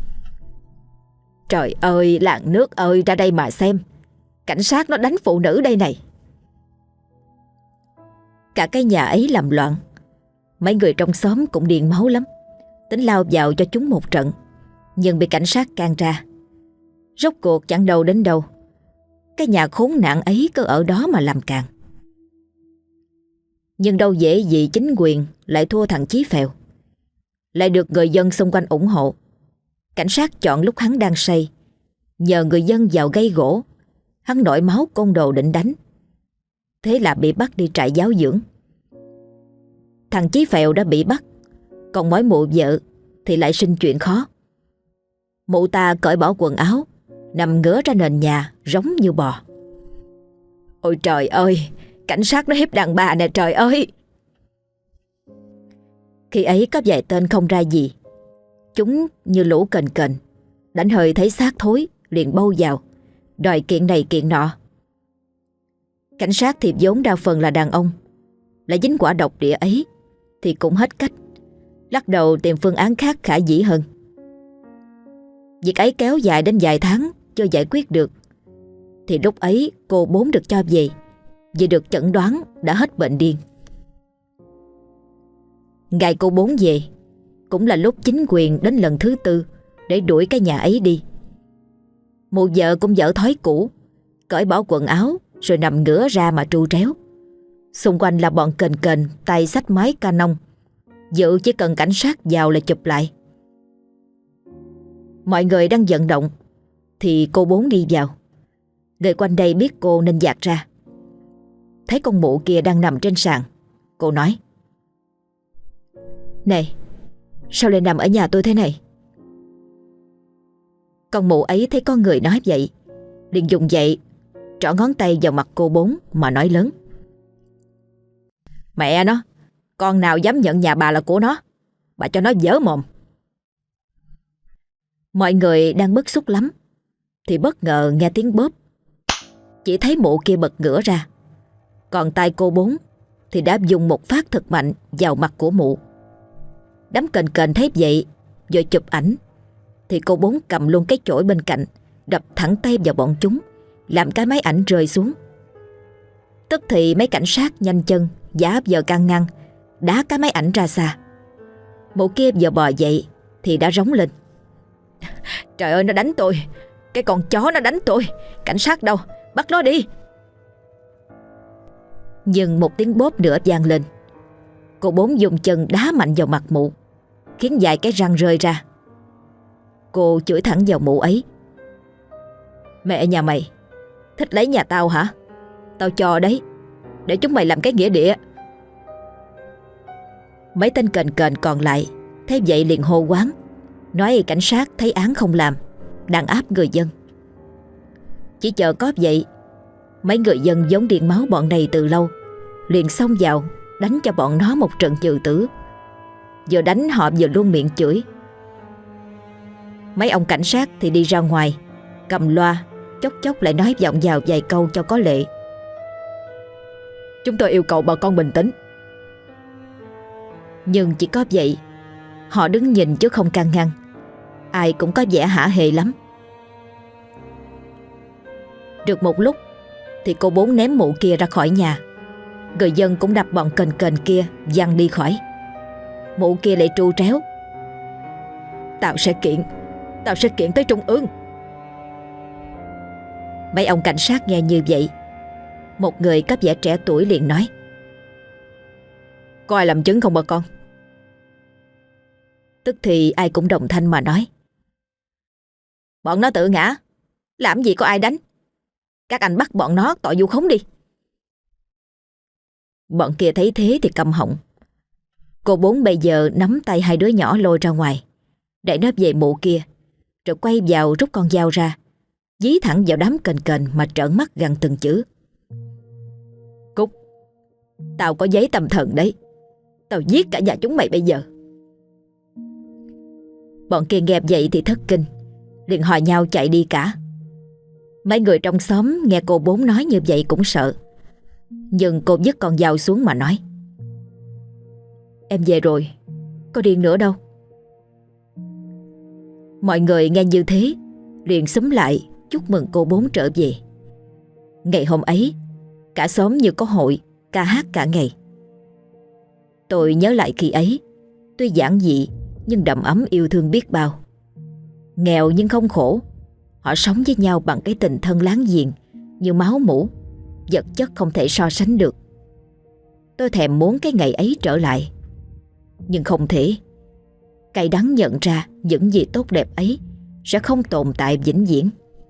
A: Trời ơi, làng nước ơi, ra đây mà xem, cảnh sát nó đánh phụ nữ đây này. Cả cái nhà ấy làm loạn. Mấy người trong xóm cũng điên máu lắm, tính lao vào cho chúng một trận, nhưng bị cảnh sát can ra. Rốt cuộc chẳng đâu đến đâu, cái nhà khốn nạn ấy cứ ở đó mà làm càng. Nhưng đâu dễ gì chính quyền lại thua thằng Chí Phèo, lại được người dân xung quanh ủng hộ. Cảnh sát chọn lúc hắn đang say, nhờ người dân vào gây gỗ, hắn nổi máu côn đồ định đánh. Thế là bị bắt đi trại giáo dưỡng. Thằng Chí Phèo đã bị bắt, còn mỗi mụ vợ thì lại sinh chuyện khó. Mụ ta cởi bỏ quần áo, nằm ngửa ra nền nhà rống như bò: Ôi trời ơi, cảnh sát nó hiếp đàn bà nè trời ơi. Khi ấy có vài tên không ra gì, chúng như lũ kền kền, đánh hơi thấy xác thối liền bâu vào, đòi kiện này kiện nọ. Cảnh sát thì vốn đa phần là đàn ông, lại dính quả độc địa ấy thì cũng hết cách, lắc đầu tìm phương án khác khả dĩ hơn. Việc ấy kéo dài đến vài tháng chưa giải quyết được, thì lúc ấy cô Bốn được cho về, vì được chẩn đoán đã hết bệnh điên. Ngày cô Bốn về cũng là lúc chính quyền đến lần thứ tư để đuổi cái nhà ấy đi. Mụ vợ cũng dở thói cũ, cởi bỏ quần áo rồi nằm ngửa ra mà tru tréo. Xung quanh là bọn kền kền tay xách máy Canon, dự chỉ cần cảnh sát vào là chụp lại. Mọi người đang vận động thì cô Bốn đi vào. Người quanh đây biết cô nên dạt ra. Thấy con mụ kia đang nằm trên sàn, cô nói: Này, sao lại nằm ở nhà tôi thế này? Con mụ ấy thấy có người nói vậy, liền dùng dậy trỏ ngón tay vào mặt cô Bốn mà nói lớn: Mẹ nó, con nào dám nhận nhà bà là của nó, bà cho nó dở mồm. Mọi người đang bức xúc lắm thì bất ngờ nghe tiếng bóp. Chỉ thấy mụ kia bật ngửa ra, còn tay cô Bốn thì đã dùng một phát thật mạnh vào mặt của mụ. Đám kền kền thấy vậy rồi chụp ảnh, thì cô Bốn cầm luôn cái chổi bên cạnh, đập thẳng tay vào bọn chúng, làm cái máy ảnh rơi xuống. Tức thì mấy cảnh sát nhanh chân giả giờ can ngăn, đá cái máy ảnh ra xa. Mụ kia vừa bò dậy thì đã rống lên: Trời ơi, nó đánh tôi, cái con chó nó đánh tôi, cảnh sát đâu, bắt nó đi. Nhưng một tiếng bóp nữa vang lên. Cô Bốn dùng chân đá mạnh vào mặt mụ, khiến vài cái răng rơi ra. Cô chửi thẳng vào mụ ấy: Mẹ nhà mày, thích lấy nhà tao hả? Tao cho đấy, để chúng mày làm cái nghĩa địa. Mấy tên kền kền còn lại thấy vậy liền hô quán, nói cảnh sát thấy án không làm, đàn áp người dân. Chỉ chờ có vậy, mấy người dân vốn điên máu bọn này từ lâu liền xông vào đánh cho bọn nó một trận trừ tử. Vừa đánh họ vừa luôn miệng chửi. Mấy ông cảnh sát thì đi ra ngoài cầm loa, chốc chốc lại nói vọng vào vài câu cho có lệ:
B: Chúng tôi yêu cầu bà con bình tĩnh.
A: Nhưng chỉ có vậy, họ đứng nhìn chứ không can ngăn. Ai cũng có vẻ hả hê lắm. Được một lúc thì cô Bốn ném mụ kia ra khỏi nhà. Người dân cũng đập bọn kền kền kia văng đi khỏi. Mụ kia lại tru tréo: Tao sẽ kiện, tao sẽ kiện tới trung ương. Mấy ông cảnh sát nghe như vậy, một người có vẻ trẻ tuổi liền nói:
B: Có ai làm chứng không bà con?
A: Tức thì ai cũng đồng thanh mà nói: Bọn nó tự ngã, làm gì có ai đánh. Các anh bắt bọn nó tội vu khống đi. Bọn kia thấy thế thì câm họng. Cô Bốn bây giờ nắm tay hai đứa nhỏ lôi ra ngoài, để nó về mụ kia, rồi quay vào rút con dao ra, dí thẳng vào đám kền kền mà trợn mắt gần từng chữ:
B: Cút, Tao có giấy tâm thần đấy. Tao giết cả nhà chúng mày bây giờ.
A: Bọn kia nghe vậy thì thất kinh, liền hò nhau chạy đi cả. Mấy người trong xóm nghe cô Bốn nói như vậy cũng sợ. Nhưng cô vứt con dao xuống mà nói: "Em về rồi, có điên nữa đâu." Mọi người nghe như thế liền xúm lại chúc mừng cô Bốn trở về. Ngày hôm ấy, cả xóm như có hội ca hát cả ngày. Tôi nhớ lại khi ấy, tuy giản dị nhưng đậm ấm yêu thương biết bao. Nghèo nhưng không khổ, họ sống với nhau bằng cái tình thân láng giềng như máu mủ, vật chất không thể so sánh được. Tôi thèm muốn cái ngày ấy trở lại, nhưng không thể. Cay đắng nhận ra những gì tốt đẹp ấy sẽ không tồn tại vĩnh viễn.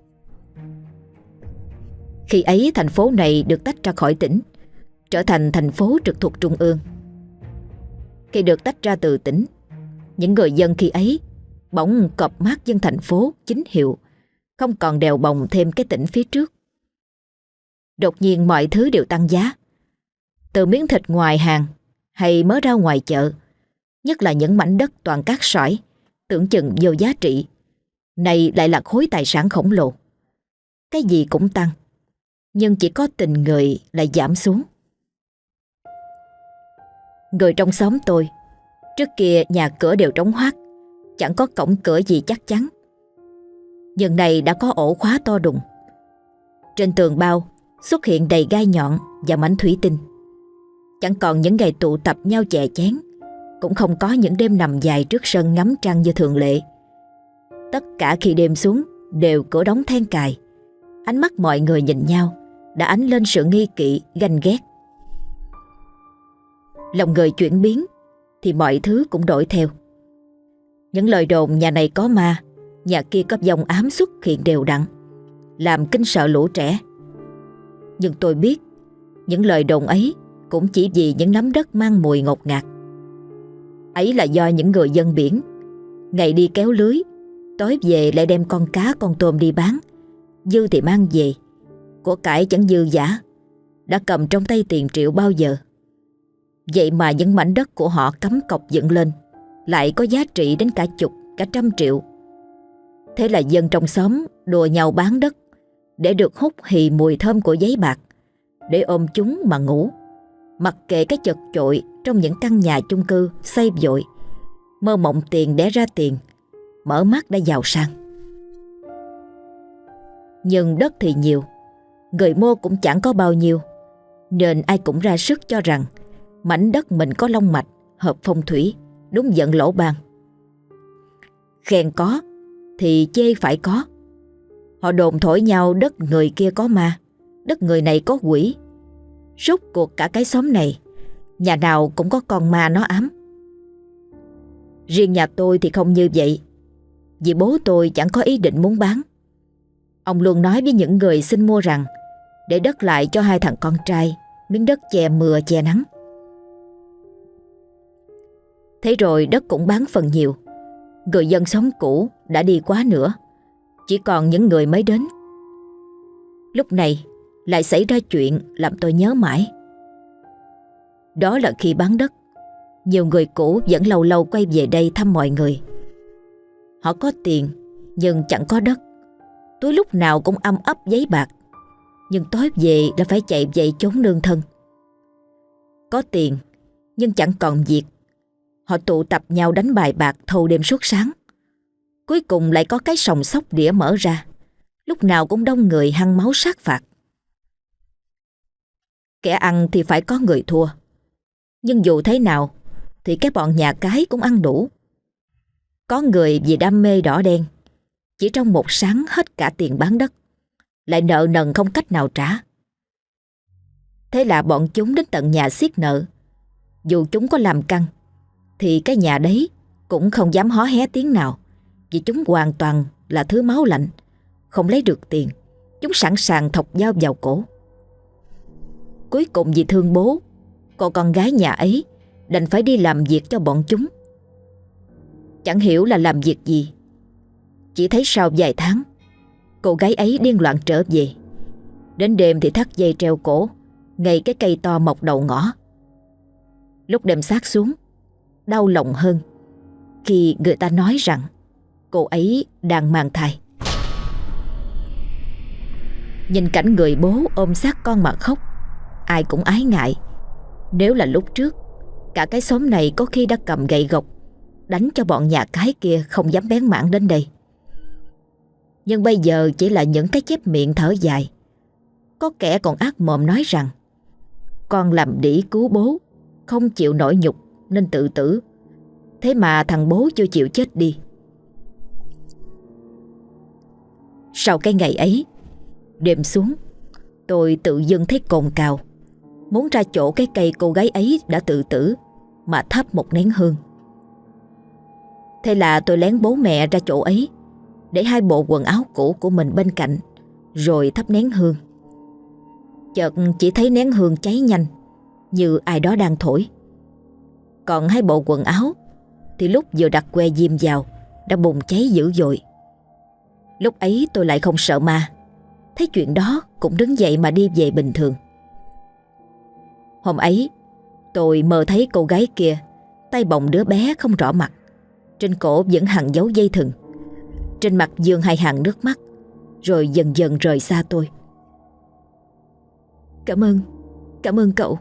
A: Khi ấy thành phố này được tách ra khỏi tỉnh, trở thành thành phố trực thuộc trung ương. Khi được tách ra từ tỉnh, những người dân khi ấy bỗng cọp mác dân thành phố chính hiệu, không còn đèo bồng thêm cái tỉnh phía trước. Đột nhiên mọi thứ đều tăng giá. Từ miếng thịt ngoài hàng hay mớ rau ngoài chợ, nhất là những mảnh đất toàn cát sỏi tưởng chừng vô giá trị, này lại là khối tài sản khổng lồ. Cái gì cũng tăng, nhưng chỉ có tình người lại giảm xuống. Người trong xóm tôi, trước kia nhà cửa đều trống hoác, chẳng có cổng cửa gì chắc chắn. Nhưng này đã có ổ khóa to đùng. Trên tường bao xuất hiện đầy gai nhọn và mảnh thủy tinh. Chẳng còn những ngày tụ tập nhau chè chén, cũng không có những đêm nằm dài trước sân ngắm trăng như thường lệ. Tất cả khi đêm xuống đều cửa đóng then cài. Ánh mắt mọi người nhìn nhau đã ánh lên sự nghi kỵ, ganh ghét. Lòng người chuyển biến thì mọi thứ cũng đổi theo. Những lời đồn nhà này có ma, nhà kia có vong ám xuất hiện đều đặn, làm kinh sợ lũ trẻ. Nhưng tôi biết những lời đồn ấy cũng chỉ vì những nắm đất mang mùi ngột ngạt. Ấy là do những người dân biển ngày đi kéo lưới, tối về lại đem con cá con tôm đi bán, dư thì mang về, của cải chẳng dư giả, đã cầm trong tay tiền triệu bao giờ. Vậy mà những mảnh đất của họ cắm cọc dựng lên lại có giá trị đến cả chục, cả trăm triệu. Thế là dân trong xóm đùa nhau bán đất để được hút hì mùi thơm của giấy bạc, để ôm chúng mà ngủ, mặc kệ cái chật chội trong những căn nhà chung cư xây vội, mơ mộng tiền đẻ ra tiền, mở mắt đã giàu sang. Nhưng đất thì nhiều, người mua cũng chẳng có bao nhiêu, nên ai cũng ra sức cho rằng mảnh đất mình có long mạch, hợp phong thủy, đúng vận lỗ ban. Khen có thì chê phải có. Họ đồn thổi nhau đất người kia có ma, đất người này có quỷ. Rốt cuộc cả cái xóm này, nhà nào cũng có con ma nó ám. Riêng nhà tôi thì không như vậy, vì bố tôi chẳng có ý định muốn bán. Ông luôn nói với những người xin mua rằng để đất lại cho hai thằng con trai miếng đất che mưa che nắng. Thế rồi đất cũng bán phần nhiều. Người dân sống cũ đã đi quá nữa, chỉ còn những người mới đến. Lúc này lại xảy ra chuyện làm tôi nhớ mãi. Đó là khi bán đất, nhiều người cũ vẫn lâu lâu quay về đây thăm mọi người. Họ có tiền nhưng chẳng có đất, túi lúc nào cũng âm ấp giấy bạc, nhưng tối về là phải chạy về trốn nương thân. Có tiền nhưng chẳng còn việc, họ tụ tập nhau đánh bài bạc thâu đêm suốt sáng. Cuối cùng lại có cái sòng sóc đĩa mở ra, lúc nào cũng đông người hăng máu sát phạt. Kẻ ăn thì phải có người thua, nhưng dù thế nào thì cái bọn nhà cái cũng ăn đủ. Có người vì đam mê đỏ đen, chỉ trong một sáng hết cả tiền bán đất, lại nợ nần không cách nào trả. Thế là bọn chúng đến tận nhà xiết nợ. Dù chúng có làm căng thì cái nhà đấy cũng không dám hó hé tiếng nào, vì chúng hoàn toàn là thứ máu lạnh, không lấy được tiền, chúng sẵn sàng thọc dao vào cổ. Cuối cùng vì thương bố, cô con gái nhà ấy đành phải đi làm việc cho bọn chúng. Chẳng hiểu là làm việc gì, chỉ thấy sau vài tháng cô gái ấy điên loạn trở về. Đến đêm thì thắt dây treo cổ, ngay cái cây to mọc đầu ngõ. Lúc đem xác xuống, đau lòng hơn khi người ta nói rằng cô ấy đang mang thai. Nhìn cảnh người bố ôm xác con mà khóc, ai cũng ái ngại. Nếu là lúc trước, cả cái xóm này có khi đã cầm gậy gộc đánh cho bọn nhà cái kia không dám bén mảng đến đây. Nhưng bây giờ chỉ là những cái chép miệng thở dài. Có kẻ còn ác mồm nói rằng con làm đĩ cứu bố, không chịu nổi nhục nên tự tử. Thế mà thằng bố chưa chịu chết đi. Sau cái ngày ấy, đêm xuống, tôi tự dưng thấy cồn cào, muốn ra chỗ cái cây cô gái ấy đã tự tử mà thắp một nén hương. Thế là tôi lén bố mẹ ra chỗ ấy, để hai bộ quần áo cũ của mình bên cạnh, rồi thắp nén hương. Chợt chỉ thấy nén hương cháy nhanh, như ai đó đang thổi. Còn hai bộ quần áo thì lúc vừa đặt que diêm vào đã bùng cháy dữ dội. Lúc ấy tôi lại không sợ ma, thấy chuyện đó cũng đứng dậy mà đi về bình thường. Hôm ấy tôi mơ thấy cô gái kia tay bồng đứa bé không rõ mặt, trên cổ vẫn hằn dấu dây thừng, trên mặt dương hai hàng nước mắt, rồi dần dần rời xa tôi. Cảm ơn, cảm ơn cậu.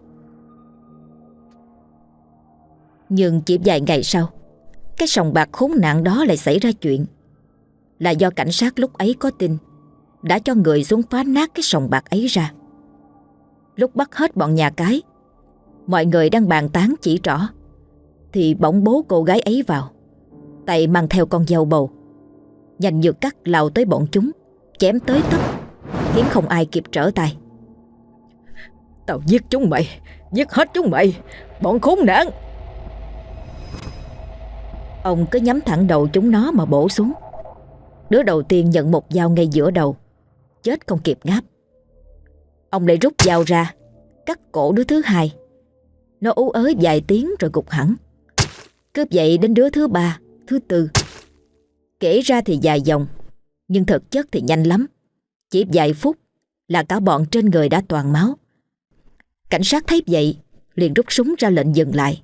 A: Nhưng chỉ vài ngày sau, cái sòng bạc khốn nạn đó lại xảy ra chuyện. Là do cảnh sát lúc ấy có tin, đã cho người xuống phá nát cái sòng bạc ấy ra. Lúc bắt hết bọn nhà cái, mọi người đang bàn tán chỉ trỏ, thì bỗng bố cô gái ấy vào, tay mang theo con dao bầu, nhanh như cắt lao tới bọn chúng, chém tới tấp, khiến không ai kịp trở tay.
B: Tao giết chúng mày, giết hết chúng mày, bọn khốn nạn.
A: Ông cứ nhắm thẳng đầu chúng nó mà bổ xuống. Đứa đầu tiên nhận một dao ngay giữa đầu, chết không kịp ngáp. Ông lại rút dao ra, cắt cổ đứa thứ hai. Nó ú ớ vài tiếng rồi gục hẳn. Cướp vậy đến đứa thứ ba, thứ tư. Kể ra thì dài dòng, nhưng thực chất thì nhanh lắm. Chỉ vài phút là cả bọn trên người đã toàn máu. Cảnh sát thấy vậy liền rút súng ra lệnh dừng lại.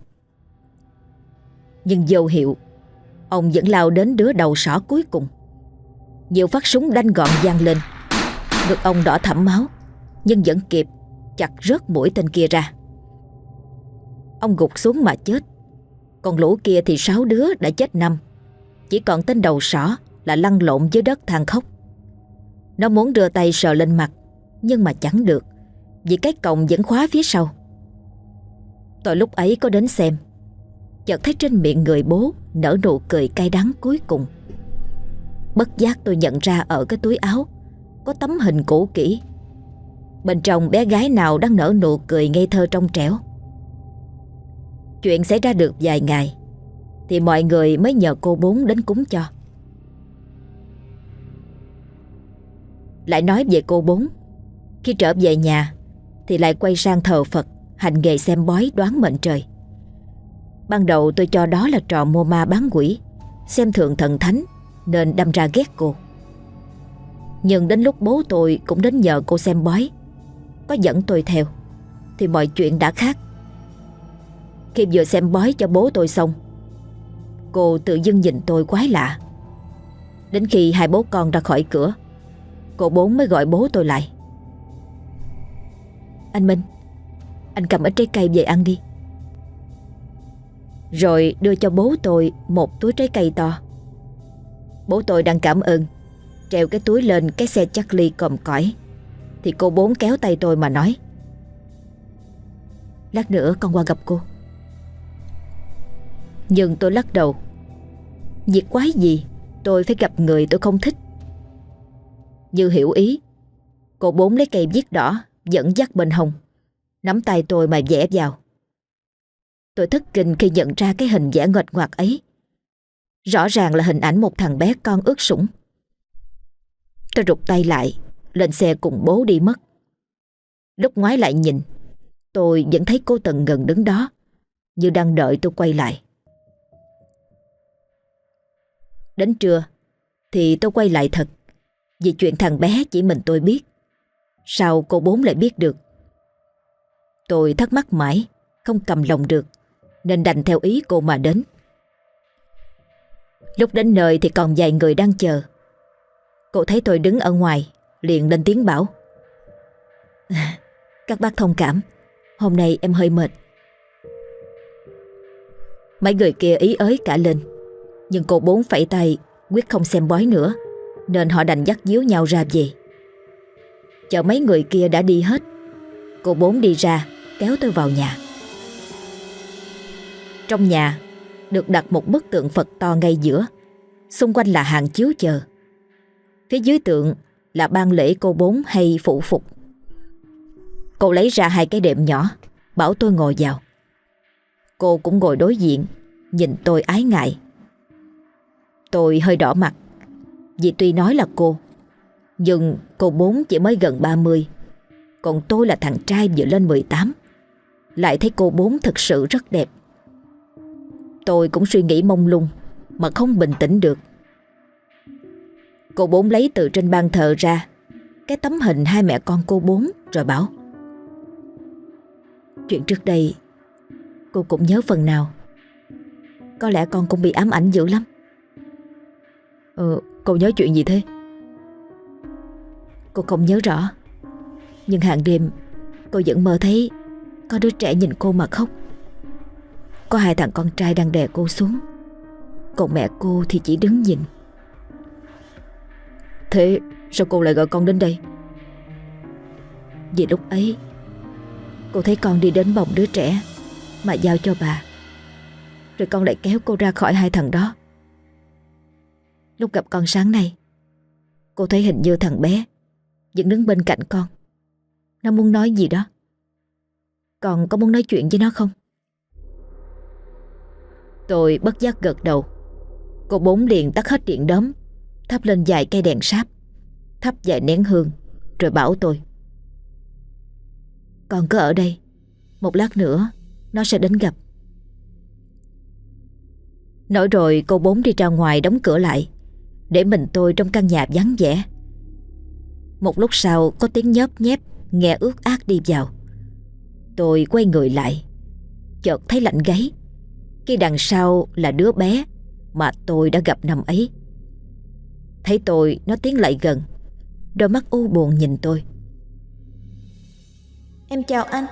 A: Nhưng vô hiệu, ông vẫn lao đến đứa đầu sỏ cuối cùng. Nhiều phát súng đanh gọn vang lên. Ngực ông đỏ thẫm máu, nhưng vẫn kịp chặt rớt mũi tên kia ra. Ông gục xuống mà chết. Còn lũ kia thì sáu đứa đã chết năm. Chỉ còn tên đầu sỏ là lăn lộn dưới đất than khóc. Nó muốn đưa tay sờ lên mặt, nhưng mà chẳng được, vì cái còng vẫn khóa phía sau. Tôi lúc ấy có đến xem, chợt thấy trên miệng người bố nở nụ cười cay đắng cuối cùng. Bất giác tôi nhận ra ở cái túi áo có tấm hình cũ kỹ. Bên trong bé gái nào đang nở nụ cười ngây thơ trong trẻo. Chuyện xảy ra được vài ngày thì mọi người mới nhờ cô Bốn đến cúng cho. Lại nói về cô Bốn, khi trở về nhà thì lại quay sang thờ Phật, hành nghề xem bói đoán mệnh trời. Ban đầu tôi cho đó là trò mua ma bán quỷ, xem thường thần thánh, nên đâm ra ghét cô. Nhưng đến lúc bố tôi cũng đến nhờ cô xem bói, có dẫn tôi theo, thì mọi chuyện đã khác. Khi vừa xem bói cho bố tôi xong, cô tự dưng nhìn tôi quái lạ. Đến khi hai bố con ra khỏi cửa, cô Bốn mới gọi bố tôi lại. Anh Minh, anh cầm ít trái cây về ăn đi. Rồi đưa cho bố tôi một túi trái cây to. Bố tôi đang cảm ơn, treo cái túi lên cái xe Charlie còm cõi, thì cô Bốn kéo tay tôi mà nói: Lát nữa con qua gặp cô. Nhưng tôi lắc đầu. Việc quái gì tôi phải gặp người tôi không thích. Như hiểu ý, cô Bốn lấy cây viết đỏ dẫn dắt bên hông, nắm tay tôi mà vẽ vào. Tôi thất kinh khi nhận ra cái hình vẽ nguệch ngoạc ấy. Rõ ràng là hình ảnh một thằng bé con ướt sũng. Tôi rụt tay lại, lên xe cùng bố đi mất. Lúc ngoái lại nhìn, tôi vẫn thấy cô Tần Ngân đứng đó, như đang đợi tôi quay lại. Đến trưa thì tôi quay lại thật, vì chuyện thằng bé chỉ mình tôi biết. Sao cô Bốn lại biết được? Tôi thắc mắc mãi, không cầm lòng được, nên đành theo ý cô mà đến. Lúc đến nơi thì còn vài người đang chờ. Cô thấy tôi đứng ở ngoài, liền lên tiếng bảo: Các bác thông cảm, hôm nay em hơi mệt. Mấy người kia ý ới cả lên, nhưng cô Bốn phẩy tay quyết không xem bói nữa, nên họ đành dắt díu nhau ra về. Chờ mấy người kia đã đi hết, cô Bốn đi ra kéo tôi vào nhà. Trong nhà được đặt một bức tượng Phật to ngay giữa, xung quanh là hàng chiếu chờ. Phía dưới tượng là ban lễ cô Bốn hay phụ phục. Cô lấy ra hai cái đệm nhỏ, bảo tôi ngồi vào. Cô cũng ngồi đối diện, nhìn tôi ái ngại. Tôi hơi đỏ mặt, vì tuy nói là cô, nhưng cô Bốn chỉ mới gần ba mươi, còn tôi là thằng trai vừa lên mười tám. Lại thấy cô Bốn thực sự rất đẹp. Tôi cũng suy nghĩ mông lung mà không bình tĩnh được. Cô Bốn lấy từ trên ban thờ ra cái tấm hình hai mẹ con cô Bốn, rồi bảo: Chuyện trước đây cô cũng nhớ phần nào. Có lẽ con cũng bị ám ảnh dữ lắm.
B: Ờ, cô nhớ chuyện gì thế?
A: Cô không nhớ rõ, nhưng hàng đêm cô vẫn mơ thấy có đứa trẻ nhìn cô mà khóc. Có hai thằng con trai đang đè cô xuống, còn mẹ cô thì chỉ đứng nhìn.
B: Thế sao cô lại gọi con đến đây?
A: Vì lúc ấy cô thấy con đi đến bồng đứa trẻ mà giao cho bà, rồi con lại kéo cô ra khỏi hai thằng đó. Lúc gặp con sáng nay, cô thấy hình như thằng bé vẫn đứng bên cạnh con. Nó muốn nói gì đó. Con có muốn nói chuyện với nó không? Tôi bất giác gật đầu. Cô Bốn liền tắt hết điện đóm, thắp lên vài cây đèn sáp, thắp vài nén hương, rồi bảo tôi: Con cứ ở đây, một lát nữa nó sẽ đến gặp. Nói rồi cô Bốn đi ra ngoài đóng cửa lại, để mình tôi trong căn nhà vắng vẻ. Một lúc sau có tiếng nhớp nhép nghe ướt át đi vào. Tôi quay người lại, chợt thấy lạnh gáy, khi đằng sau là đứa bé mà tôi đã gặp năm ấy. Thấy tôi, nó tiến lại gần, đôi mắt u buồn nhìn tôi.
C: Em chào anh.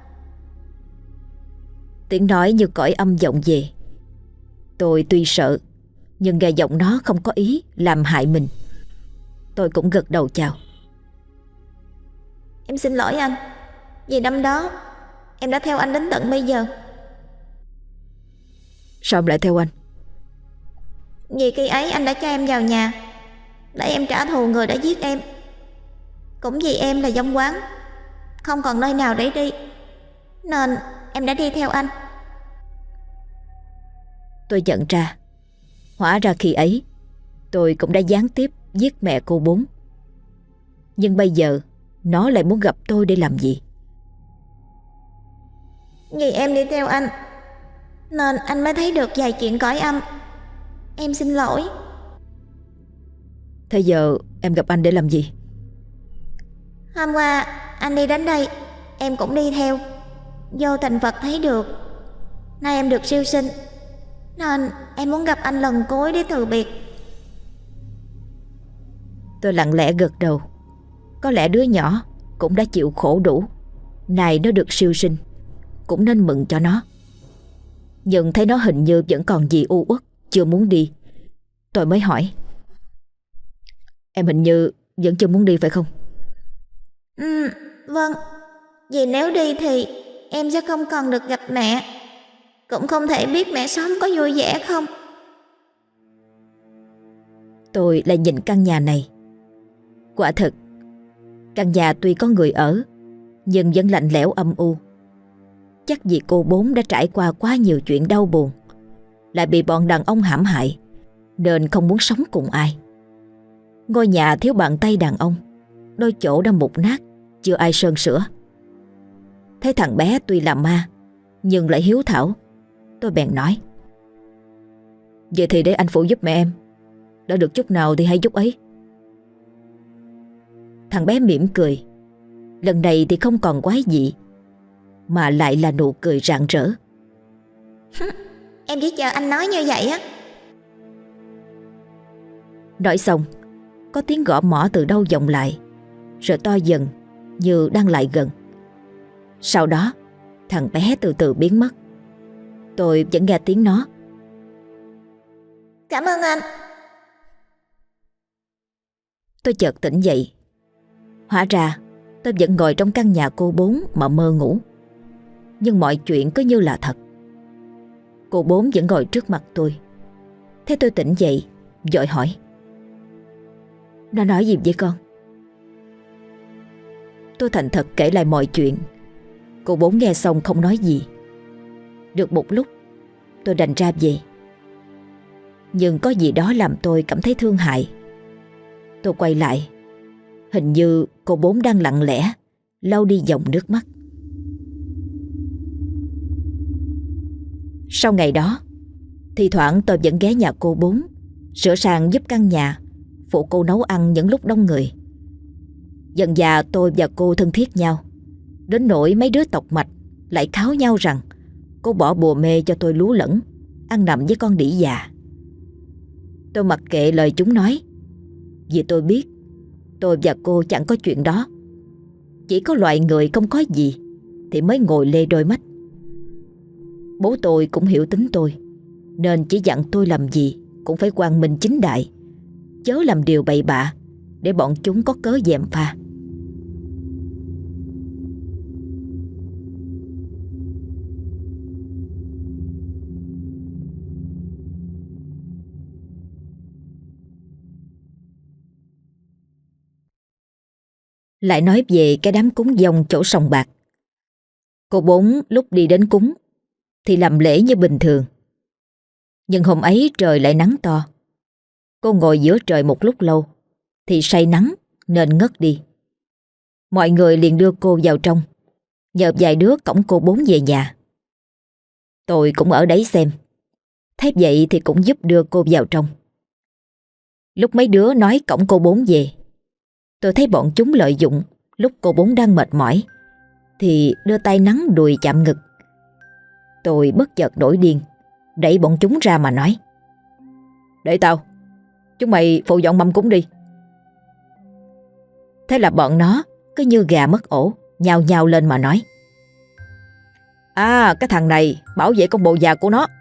A: Tiếng nói như cõi âm vọng về. Tôi tuy sợ, nhưng nghe giọng nó không có ý làm hại mình. Tôi cũng gật đầu chào.
C: Em xin lỗi anh, vì năm đó em đã theo anh đến tận bây giờ.
B: Sao em lại theo anh?
C: Vì khi ấy anh đã cho em vào nhà để em trả thù người đã giết em. Cũng vì em là vong quán, không còn nơi nào để đi, nên em đã đi theo anh.
A: Tôi nhận ra, hóa ra khi ấy tôi cũng đã gián tiếp giết mẹ cô Bốn. Nhưng bây giờ nó lại muốn gặp tôi để làm gì?
C: Vì em đi theo anh nên anh mới thấy được vài chuyện cõi âm. Em xin lỗi.
B: Thế giờ em gặp anh để làm gì?
C: Hôm qua anh đi đến đây, em cũng đi theo. Vô tình Phật thấy được, nay em được siêu sinh, nên em muốn gặp anh lần cuối để từ biệt.
A: Tôi lặng lẽ gật đầu. Có lẽ đứa nhỏ cũng đã chịu khổ đủ, này nó được siêu sinh, cũng nên mừng cho nó. Nhưng thấy nó hình như vẫn còn gì u uất, chưa muốn đi. Tôi mới hỏi:
B: Em hình như vẫn chưa muốn đi phải không?
C: Ừ, vâng. Vì nếu đi thì em sẽ không còn được gặp mẹ, cũng không thể biết mẹ sống có vui vẻ không.
A: Tôi lại nhìn căn nhà này. Quả thực, căn nhà tuy có người ở, nhưng vẫn lạnh lẽo âm u. Chắc vì cô Bốn đã trải qua quá nhiều chuyện đau buồn, lại bị bọn đàn ông hãm hại, nên không muốn sống cùng ai. Ngôi nhà thiếu bàn tay đàn ông, đôi chỗ đã mục nát, chưa ai sơn sửa. Thấy thằng bé tuy là ma, nhưng lại hiếu thảo, tôi bèn nói:
B: Vậy thì để anh phụ giúp mẹ em, đã được chút nào thì hay chút ấy.
A: Thằng bé mỉm cười, lần này thì không còn quái dị, mà lại là nụ cười rạng rỡ.
C: Em chỉ chờ anh nói như vậy á.
A: Nói xong, có tiếng gõ mõ từ đâu vọng lại, rồi to dần như đang lại gần. Sau đó, thằng bé từ từ biến mất. Tôi vẫn nghe tiếng nó.
C: Cảm ơn anh.
A: Tôi chợt tỉnh dậy. Hóa ra tôi vẫn ngồi trong căn nhà cô Bốn mà mơ ngủ. Nhưng mọi chuyện cứ như là thật. Cô Bốn vẫn ngồi trước mặt tôi. Thế tôi tỉnh dậy, vội hỏi: Nó nói gì với con? Tôi thành thật kể lại mọi chuyện. Cô Bốn nghe xong không nói gì. Được một lúc, tôi đành ra về. Nhưng có gì đó làm tôi cảm thấy thương hại. Tôi quay lại. Hình như cô Bốn đang lặng lẽ lau đi dòng nước mắt. Sau ngày đó, thi thoảng tôi vẫn ghé nhà cô Bốn, sửa sang giúp căn nhà, phụ cô nấu ăn những lúc đông người. Dần dà tôi và cô thân thiết nhau, đến nỗi mấy đứa tộc mạch lại kháo nhau rằng cô bỏ bùa mê cho tôi lú lẫn, ăn nằm với con đĩ già. Tôi mặc kệ lời chúng nói, vì tôi biết tôi và cô chẳng có chuyện đó. Chỉ có loại người không có gì thì mới ngồi lê đôi mắt. Bố tôi cũng hiểu tính tôi, nên chỉ dặn tôi làm gì cũng phải quang minh chính đại, chớ làm điều bậy bạ để bọn chúng có cớ gièm pha. Lại nói về cái đám cúng dông chỗ sòng bạc. Cô Bốn lúc đi đến cúng thì làm lễ như bình thường. Nhưng hôm ấy trời lại nắng to. Cô ngồi giữa trời một lúc lâu thì say nắng nên ngất đi. Mọi người liền đưa cô vào trong, nhờ vài đứa cõng cô Bốn về nhà. Tôi cũng ở đấy xem. Thế vậy thì cũng giúp đưa cô vào trong. Lúc mấy đứa nói cõng cô Bốn về, tôi thấy bọn chúng lợi dụng lúc cô Bốn đang mệt mỏi thì đưa tay nắn đùi chạm ngực. Tôi bất chợt nổi điên, đẩy bọn chúng ra mà nói: Để tao, chúng mày phụ dọn mâm cúng đi. Thế là bọn nó cứ như gà mất ổ, nhào nhào lên mà nói: À, cái thằng này bảo vệ con bồ già của nó.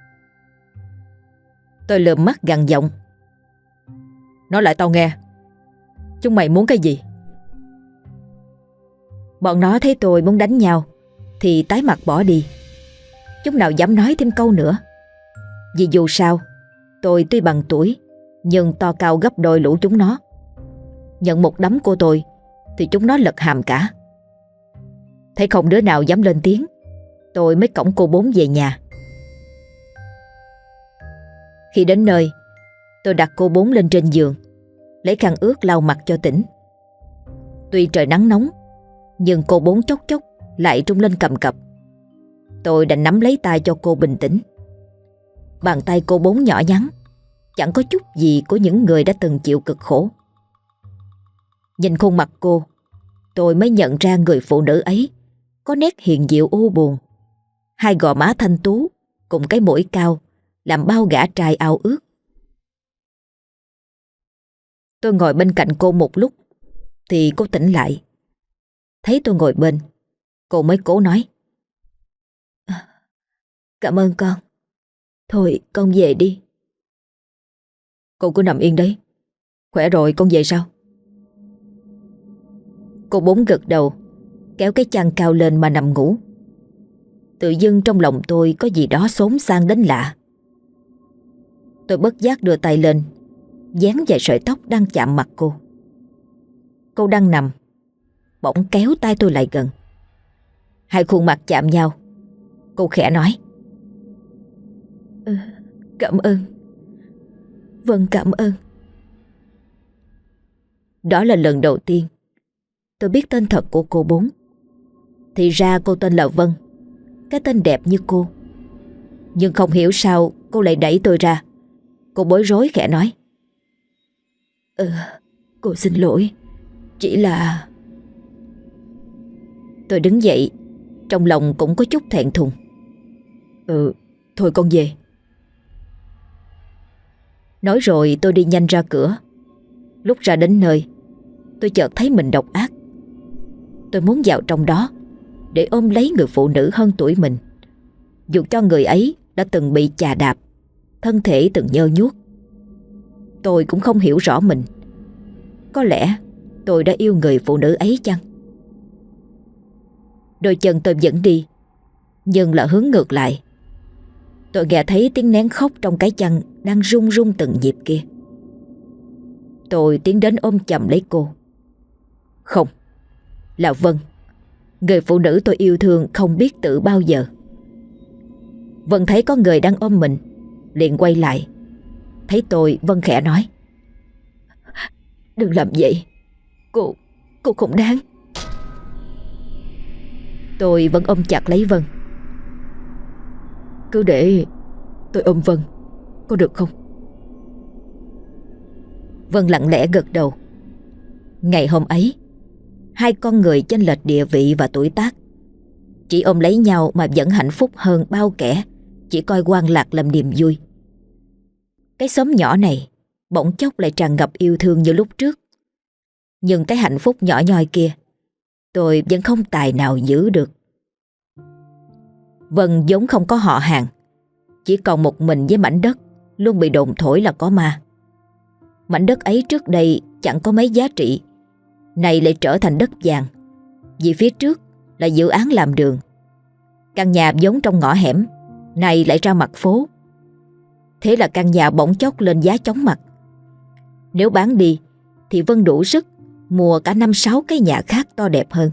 A: Tôi lườm mắt gằn giọng: Nói lại tao nghe, chúng mày muốn cái gì? Bọn nó thấy tôi muốn đánh nhau thì tái mặt bỏ đi. Chúng nào dám nói thêm câu nữa. Vì dù sao, tôi tuy bằng tuổi nhưng to cao gấp đôi lũ chúng nó. Nhận một đấm của tôi thì chúng nó lật hàm cả. Thấy không đứa nào dám lên tiếng, tôi mới cõng cô Bốn về nhà. Khi đến nơi, tôi đặt cô Bốn lên trên giường, lấy khăn ướt lau mặt cho tỉnh. Tuy trời nắng nóng, nhưng cô Bốn chốc chốc lại rung lên cầm cập. Tôi đành nắm lấy tay cho cô bình tĩnh. Bàn tay cô Bốn nhỏ nhắn, chẳng có chút gì của những người đã từng chịu cực khổ. Nhìn khuôn mặt cô, tôi mới nhận ra người phụ nữ ấy có nét hiền diệu u buồn. Hai gò má thanh tú cùng cái mũi cao làm bao gã trai ao ước. Tôi ngồi bên cạnh cô một lúc thì cô tỉnh lại. Thấy tôi ngồi bên, cô mới cố nói: Cảm ơn con. Thôi con về đi. Cô cứ nằm yên đấy. Khỏe rồi con về sao? Cô Bốn gật đầu, kéo cái chăn cao lên mà nằm ngủ. Tự dưng trong lòng tôi có gì đó xốn sang đến lạ. Tôi bất giác đưa tay lên, dán vài sợi tóc đang chạm mặt cô. Cô đang nằm, bỗng kéo tay tôi lại gần. Hai khuôn mặt chạm nhau. Cô khẽ nói: ừ, Cảm ơn. Vâng, cảm ơn. Đó là lần đầu tiên tôi biết tên thật của cô Bốn. Thì ra cô tên là Vân, cái tên đẹp như cô. Nhưng không hiểu sao cô lại đẩy tôi ra. Cô bối rối khẽ nói: Ừ, cô xin lỗi. Chỉ là... Tôi đứng dậy, trong lòng cũng có chút thẹn thùng.
B: Ừ, thôi con về.
A: Nói rồi tôi đi nhanh ra cửa. Lúc ra đến nơi, tôi chợt thấy mình độc ác. Tôi muốn vào trong đó để ôm lấy người phụ nữ hơn tuổi mình, dù cho người ấy đã từng bị chà đạp, thân thể từng nhơ nhuốc. Tôi cũng không hiểu rõ mình. Có lẽ tôi đã yêu người phụ nữ ấy chăng? Đôi chân tôi vẫn đi, nhưng là hướng ngược lại. Tôi nghe thấy tiếng nén khóc trong cái chân đang rung rung từng nhịp kia. Tôi tiến đến ôm chầm lấy cô. Không, là Vân, người phụ nữ tôi yêu thương không biết từ bao giờ. Vân thấy có người đang ôm mình, liền quay lại. Thấy tôi, Vân khẽ nói: Đừng làm vậy, Cô, cô không đáng. Tôi vẫn ôm chặt lấy Vân.
B: Cứ để tôi ôm Vân, có được không?
A: Vân lặng lẽ gật đầu. Ngày hôm ấy, hai con người chênh lệch địa vị và tuổi tác, chỉ ôm lấy nhau mà vẫn hạnh phúc hơn bao kẻ chỉ coi quan lạc làm niềm vui. Cái xóm nhỏ này bỗng chốc lại tràn ngập yêu thương như lúc trước. Nhưng cái hạnh phúc nhỏ nhoi kia, tôi vẫn không tài nào giữ được. Vân vốn không có họ hàng, chỉ còn một mình với mảnh đất luôn bị đồn thổi là có ma. Mảnh đất ấy trước đây chẳng có mấy giá trị, nay lại trở thành đất vàng, vì phía trước là dự án làm đường. Căn nhà vốn trong ngõ hẻm, nay lại ra mặt phố. Thế là căn nhà bỗng chốc lên giá chóng mặt. Nếu bán đi thì Vân đủ sức mua cả năm sáu cái nhà khác to đẹp hơn.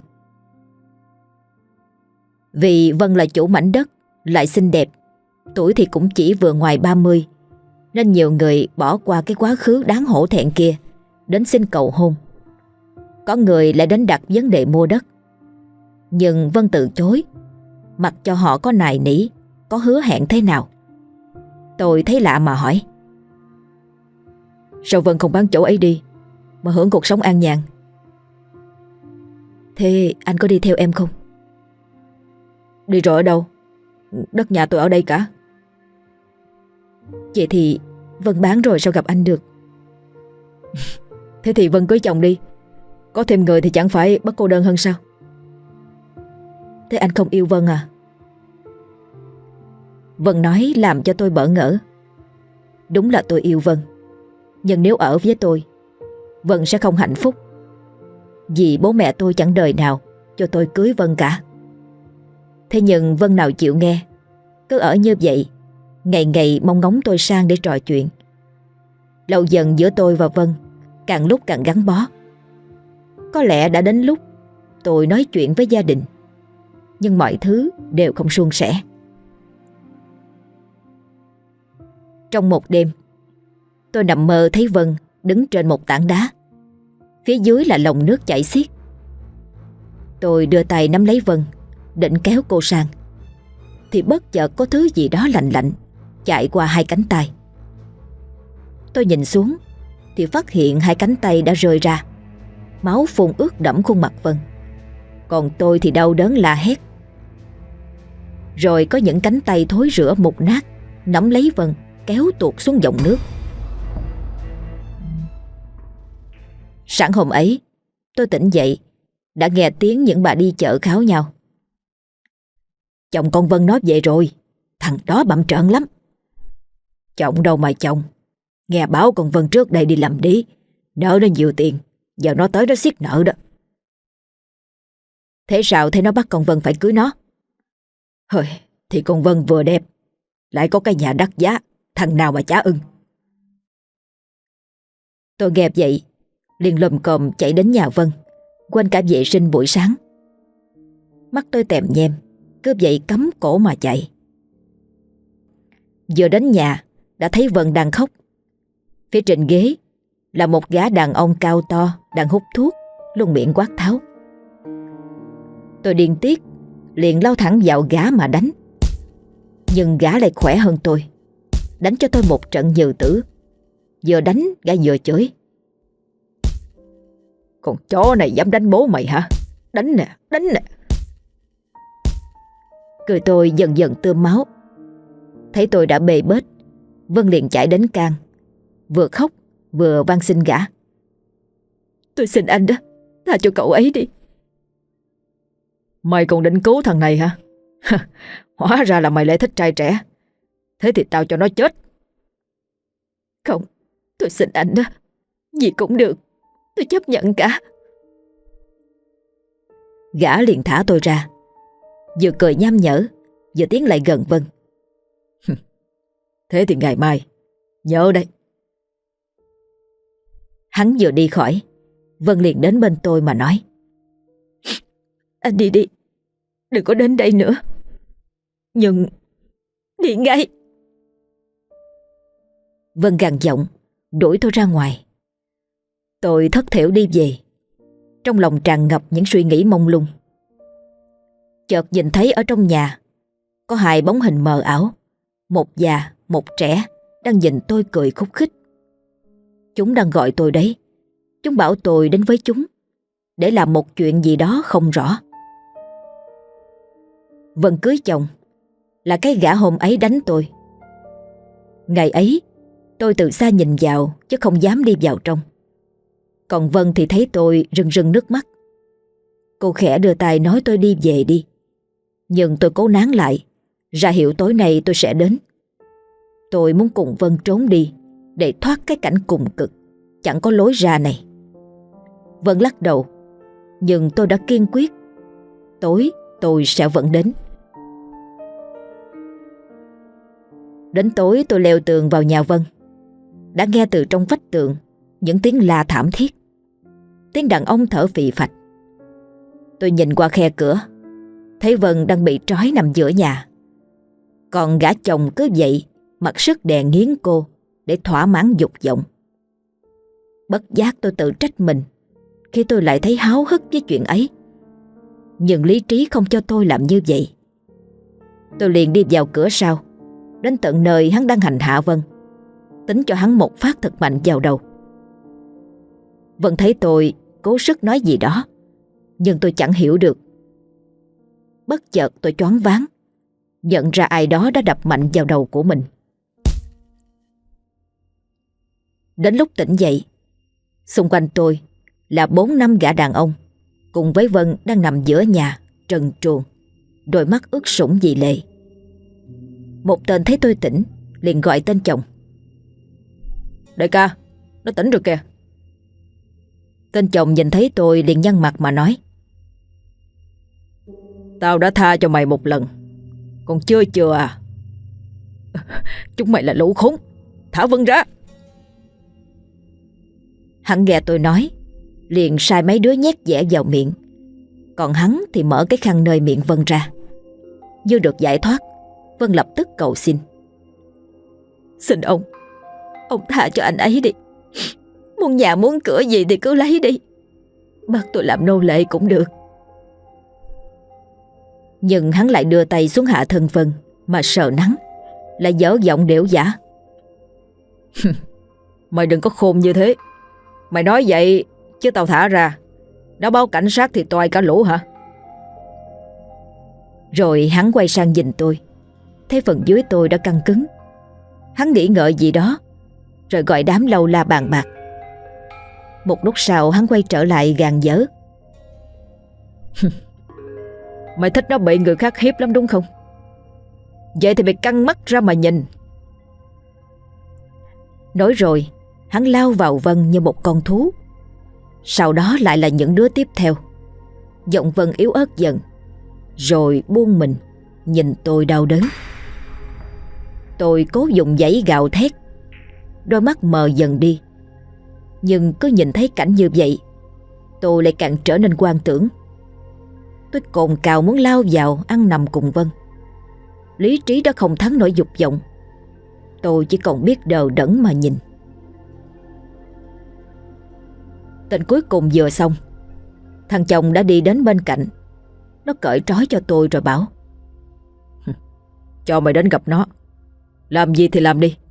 A: Vì Vân là chủ mảnh đất, lại xinh đẹp, tuổi thì cũng chỉ vừa ngoài ba mươi, nên nhiều người bỏ qua cái quá khứ đáng hổ thẹn kia đến xin cầu hôn. Có người lại đến đặt vấn đề mua đất. Nhưng Vân từ chối, mặc cho họ có nài nỉ, có hứa hẹn thế nào. Tôi thấy lạ mà hỏi:
B: Sao Vân không bán chỗ ấy đi mà hưởng cuộc sống an nhàn?
A: Thế anh có đi theo em không?
B: Đi rồi ở đâu? Đất nhà tôi ở đây cả.
A: Vậy thì Vân bán rồi sao gặp anh được?
B: Thế thì Vân cưới chồng đi, có thêm người thì chẳng phải bất cô đơn hơn sao?
A: Thế anh không yêu Vân à? Vân nói làm cho tôi bỡ ngỡ. Đúng là tôi yêu Vân, nhưng nếu ở với tôi, Vân sẽ không hạnh phúc. Vì bố mẹ tôi chẳng đời nào cho tôi cưới Vân cả. Thế nhưng Vân nào chịu nghe, cứ ở như vậy, ngày ngày mong ngóng tôi sang để trò chuyện. Lâu dần giữa tôi và Vân càng lúc càng gắn bó. Có lẽ đã đến lúc tôi nói chuyện với gia đình, nhưng mọi thứ đều không suôn sẻ. Trong một đêm, tôi nằm mơ thấy Vân đứng trên một tảng đá, phía dưới là lòng nước chảy xiết. Tôi đưa tay nắm lấy Vân, định kéo cô sang, thì bất chợt có thứ gì đó lạnh lạnh chạy qua hai cánh tay. Tôi nhìn xuống thì phát hiện hai cánh tay đã rơi ra, máu phun ướt đẫm khuôn mặt Vân. Còn tôi thì đau đớn la hét. Rồi có những cánh tay thối rữa mục nát nắm lấy Vân, kéo tuột xuống dòng nước. Sáng hôm ấy, tôi tỉnh dậy đã nghe tiếng những bà đi chợ kháo nhau: Chồng con Vân nó về rồi, thằng đó bặm trợn lắm. Chồng đâu mà chồng, nghe báo con Vân trước đây đi làm đi, nợ nó nhiều tiền, giờ nó tới đó siết nợ đó. Thế sao thế nó bắt con Vân phải cưới nó? Hơi, thì con Vân vừa đẹp, lại có cái nhà đắt giá, thằng nào mà chả ưng. Tôi nghe vậy, liền lồm cồm chạy đến nhà Vân, quên cả vệ sinh buổi sáng. Mắt tôi tèm nhem, cứ vậy cắm cổ mà chạy. Vừa đến nhà đã thấy Vân đang khóc. Phía trên ghế là một gã đàn ông cao to đang hút thuốc, luôn miệng quát tháo. Tôi điên tiết liền lao thẳng vào gã mà đánh. Nhưng gã lại khỏe hơn tôi, đánh cho tôi một trận nhừ tử. Vừa đánh gã vừa chửi: Con chó này dám đánh bố mày hả? Đánh nè, đánh nè. Cười tôi dần dần tươm máu. Thấy tôi đã bê bết, Vân liền chạy đến can, vừa khóc vừa van xin gã. Tôi xin anh đó, tha cho cậu ấy đi.
B: Mày còn định cứu thằng này hả? Hóa ra là mày lại thích trai trẻ. Thế thì tao cho nó chết.
A: Không, tôi xin anh đó, gì cũng được, tôi chấp nhận cả. Gã liền thả tôi ra, vừa cười nham nhở, vừa tiến lại gần Vân.
B: Thế thì ngày mai nhớ đấy.
A: Hắn vừa đi khỏi, Vân liền đến bên tôi mà nói. Anh đi đi, đừng có đến đây nữa. Nhưng đi ngay. Vân gằn giọng đuổi tôi ra ngoài. Tôi thất thểu đi về, trong lòng tràn ngập những suy nghĩ mông lung. Chợt nhìn thấy ở trong nhà có hai bóng hình mờ ảo, một già một trẻ, đang nhìn tôi cười khúc khích. Chúng đang gọi tôi đấy. Chúng bảo tôi đến với chúng để làm một chuyện gì đó không rõ. Vân cưới chồng là cái gã hôm ấy đánh tôi. Ngày ấy tôi từ xa nhìn vào chứ không dám đi vào trong. Còn Vân thì thấy tôi rưng rưng nước mắt. Cô khẽ đưa tay nói tôi đi về đi. Nhưng tôi cố nán lại, ra hiệu tối nay tôi sẽ đến. Tôi muốn cùng Vân trốn đi để thoát cái cảnh cùng cực chẳng có lối ra này. Vân lắc đầu, nhưng tôi đã kiên quyết. Tối tôi sẽ vẫn đến. Đến tối tôi leo tường vào nhà Vân. Đã nghe từ trong vách tường những tiếng la thảm thiết, tiếng đàn ông thở phì phạch. Tôi nhìn qua khe cửa, thấy Vân đang bị trói nằm giữa nhà. Còn gã chồng cứ vậy mặc sức đè nghiến cô để thỏa mãn dục vọng. Bất giác tôi tự trách mình khi tôi lại thấy háo hức với chuyện ấy. Nhưng lý trí không cho tôi làm như vậy. Tôi liền đi vào cửa sau, đến tận nơi hắn đang hành hạ Vân, tính cho hắn một phát thật mạnh vào đầu. Vân thấy tôi cố sức nói gì đó, nhưng tôi chẳng hiểu được. Bất chợt tôi choáng váng, nhận ra ai đó đã đập mạnh vào đầu của mình. Đến lúc tỉnh dậy, xung quanh tôi là bốn năm gã đàn ông, cùng với Vân đang nằm giữa nhà, trần truồng, đôi mắt ướt sũng vì lệ. Một tên thấy tôi tỉnh, liền gọi tên chồng.
B: Đại ca, nó tỉnh rồi kìa.
A: Tên chồng nhìn thấy tôi liền nhăn mặt mà nói.
B: Tao đã tha cho mày một lần, còn chưa chưa à? Chúng mày là lũ khốn, thả Vân ra.
A: Hắn nghe tôi nói, liền sai mấy đứa nhét dẻ vào miệng. Còn hắn thì mở cái khăn nơi miệng Vân ra. Như được giải thoát, Vân lập tức cầu xin. Xin ông, ông tha cho anh ấy đi. Muốn nhà muốn cửa gì thì cứ lấy đi, bắt tôi làm nô lệ cũng được. Nhưng hắn lại đưa tay xuống hạ thân Vân mà sờ nắng, lại dở giọng đểu giả.
B: Mày đừng có khôn như thế. Mày nói vậy chứ tao thả ra, nó báo cảnh sát thì toai cả lũ hả?
A: Rồi hắn quay sang nhìn tôi, thấy phần dưới tôi đã căng cứng. Hắn nghĩ ngợi gì đó, rồi gọi đám lâu la bàn bạc. Một lúc sau hắn quay trở lại gàn dở.
B: Mày thích nó bị người khác hiếp lắm đúng không? Vậy thì mày căng mắt ra mà nhìn.
A: Nói rồi hắn lao vào Vân như một con thú. Sau đó lại là những đứa tiếp theo. Giọng Vân yếu ớt dần, rồi buông mình nhìn tôi đau đớn. Tôi cố dùng giấy gào thét, đôi mắt mờ dần đi. Nhưng cứ nhìn thấy cảnh như vậy, tôi lại càng trở nên hoang tưởng. Tôi cồn cào muốn lao vào ăn nằm cùng Vân. Lý trí đã không thắng nổi dục vọng. Tôi chỉ còn biết đờ đẫn mà nhìn. Tên cuối cùng vừa xong, thằng chồng đã đi đến bên cạnh. Nó cởi trói cho tôi rồi bảo.
B: Cho mày đến gặp nó, làm gì thì làm đi.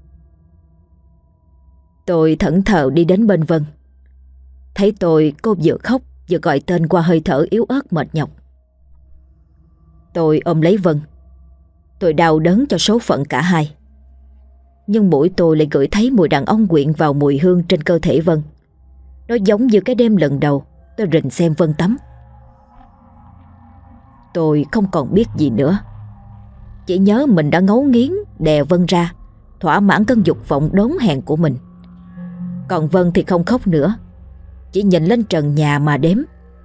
A: Tôi thẫn thờ đi đến bên Vân. Thấy tôi, cô vừa khóc vừa gọi tên qua hơi thở yếu ớt mệt nhọc. Tôi ôm lấy Vân. Tôi đau đớn cho số phận cả hai. Nhưng mũi tôi lại ngửi thấy mùi đàn ông quyện vào mùi hương trên cơ thể Vân. Nó giống như cái đêm lần đầu tôi rình xem Vân tắm. Tôi không còn biết gì nữa. Chỉ nhớ mình đã ngấu nghiến đè Vân ra, thỏa mãn cơn dục vọng đốn hèn của mình. Còn Vân thì không khóc nữa, chỉ nhìn lên trần nhà mà đếm.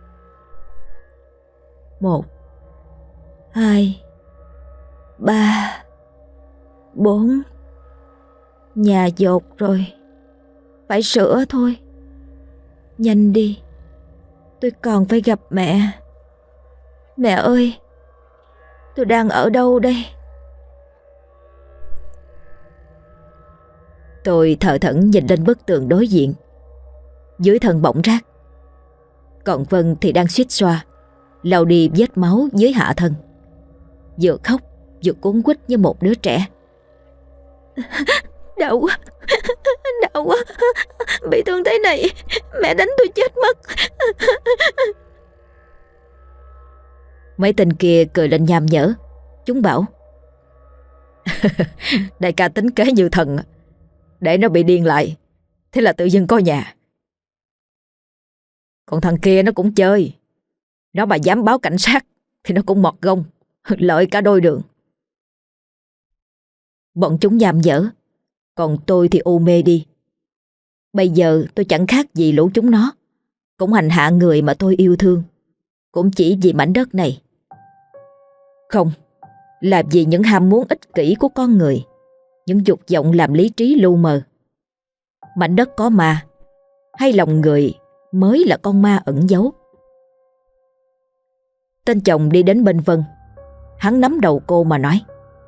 A: Một, hai, ba, bốn. Nhà dột rồi, phải sửa thôi. Nhanh đi, tôi còn phải gặp mẹ. Mẹ ơi, tôi đang ở đâu đây? Tôi thờ thẫn nhìn lên bức tường đối diện. Dưới thân bỗng rác. Còn Vân thì đang suýt xoa lau đi vết máu dưới hạ thân, vừa khóc vừa cuống quýt như một đứa trẻ. Đau quá, đau quá, bị thương thế này mẹ đánh tôi chết mất. Mấy tên kia cười lên nham nhở. Chúng bảo: đại ca tính kế như thần, để nó bị điên lại, thế là tự dưng có nhà. Còn thằng kia nó cũng chơi, nó mà dám báo cảnh sát thì nó cũng mọt gông, lợi cả đôi đường. Bọn chúng nham nhở, còn tôi thì u mê đi. Bây giờ tôi chẳng khác gì lũ chúng nó, cũng hành hạ người mà tôi yêu thương, cũng chỉ vì mảnh đất này. Không, là vì những ham muốn ích kỷ của con người, những dục vọng làm lý trí lu mờ. Mảnh đất có ma, hay lòng người mới là con ma ẩn giấu. Tên chồng đi đến bên Vân. Hắn nắm đầu cô mà nói: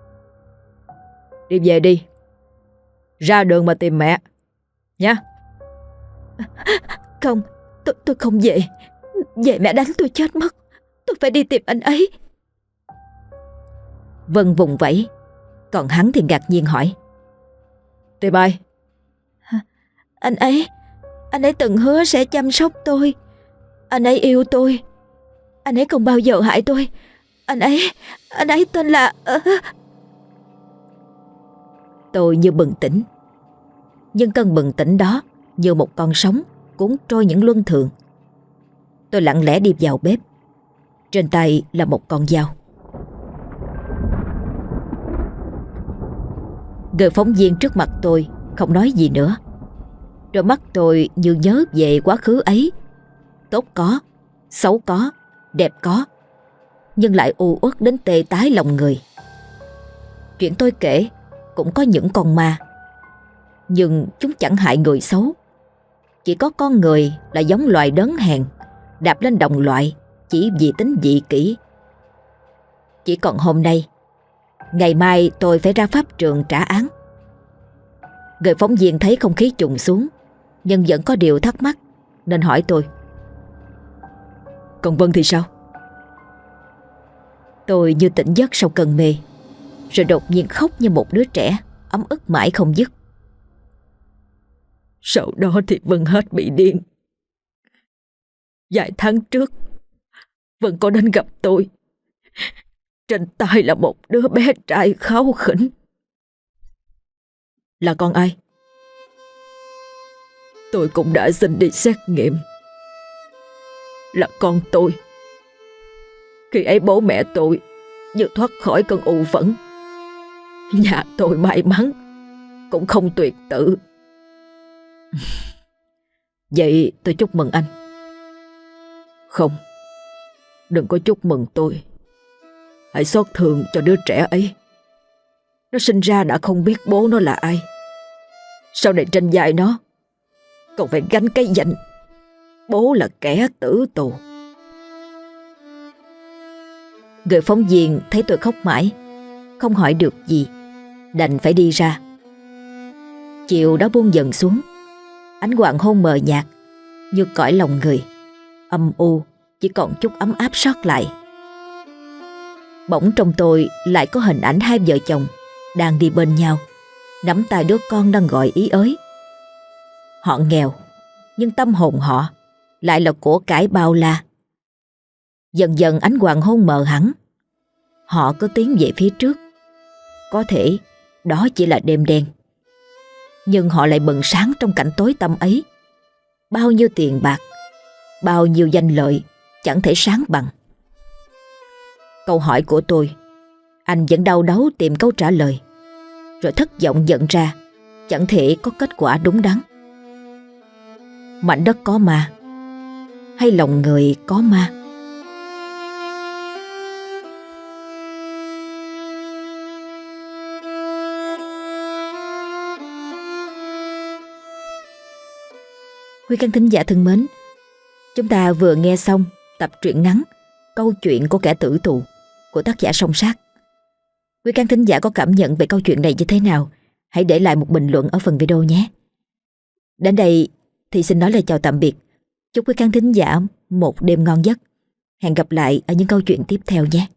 A: đi về đi, ra đường mà tìm mẹ nha. Không, tôi, tôi không về. Về mẹ đánh tôi chết mất. Tôi phải đi tìm anh ấy. Vân vùng vẫy. Còn hắn thì ngạc nhiên hỏi: tìm ai? Anh ấy Anh ấy từng hứa sẽ chăm sóc tôi. Anh ấy yêu tôi. Anh ấy không bao giờ hại tôi. Anh ấy Anh ấy tên là... Tôi như bừng tỉnh. Nhưng cơn bừng tỉnh đó như một con sóng cuốn trôi những luân thường. Tôi lặng lẽ đi vào bếp. Trên tay là một con dao. Người phóng viên trước mặt tôi không nói gì nữa. Đôi mắt tôi như nhớ về quá khứ ấy. Tốt có, xấu có, đẹp có, nhưng lại u uất đến tê tái lòng người. Chuyện tôi kể cũng có những con ma, nhưng chúng chẳng hại người xấu. Chỉ có con người là giống loài đớn hèn, đạp lên đồng loại chỉ vì tính dị kỷ. Chỉ còn hôm nay, ngày mai tôi phải ra pháp trường trả án. Người phóng viên thấy không khí trùng xuống, nhưng vẫn có điều thắc mắc nên hỏi tôi: còn Vân thì sao? Tôi như tỉnh giấc sau cơn mê, rồi đột nhiên khóc như một đứa trẻ, ấm ức mãi không dứt. Sau đó thì Vân hết bị điên. Vài tháng trước, Vân có đến gặp tôi. Trên tay là một đứa bé trai kháu khỉnh. Là con ai? Tôi cũng đã xin đi xét nghiệm. Là con tôi. Khi ấy bố mẹ tôi vừa thoát khỏi cơn ù phẫn. Nhà tôi may mắn cũng không tuyệt tự. Vậy tôi chúc mừng anh. Không, đừng có chúc mừng tôi. Hãy xót thương cho đứa trẻ ấy. Nó sinh ra đã không biết bố nó là ai. Sau này trên vai nó còn phải gánh cái danh bố là kẻ tử tù. Người phóng viên thấy tôi khóc mãi, không hỏi được gì, đành phải đi ra. Chiều đã buông dần xuống. Ánh hoàng hôn mờ nhạt như cõi lòng người, âm u, chỉ còn chút ấm áp sót lại. Bỗng trong tôi lại có hình ảnh hai vợ chồng đang đi bên nhau, nắm tay đứa con đang gọi ý ới. Họ nghèo, nhưng tâm hồn họ lại là của cải bao la. Dần dần ánh hoàng hôn mờ hẳn. họ cứ tiến về phía trước. Có thể đó chỉ là đêm đen, nhưng họ lại bừng sáng trong cảnh tối tăm ấy. Bao nhiêu tiền bạc, bao nhiêu danh lợi chẳng thể sáng bằng. Câu hỏi của tôi, anh vẫn đau đáu tìm câu trả lời, rồi thất vọng nhận ra chẳng thể có kết quả đúng đắn. Mảnh đất có ma, hay lòng người có ma? Quý khán thính giả thân mến, chúng ta vừa nghe xong tập truyện ngắn Câu chuyện của kẻ tử tù của tác giả Song Sát. Quý khán thính giả có cảm nhận về câu chuyện này như thế nào? Hãy để lại một bình luận ở phần video nhé. Đến đây thì xin nói lời chào tạm biệt. Chúc quý khán thính giả một đêm ngon giấc. Hẹn gặp lại ở những câu chuyện tiếp theo nhé.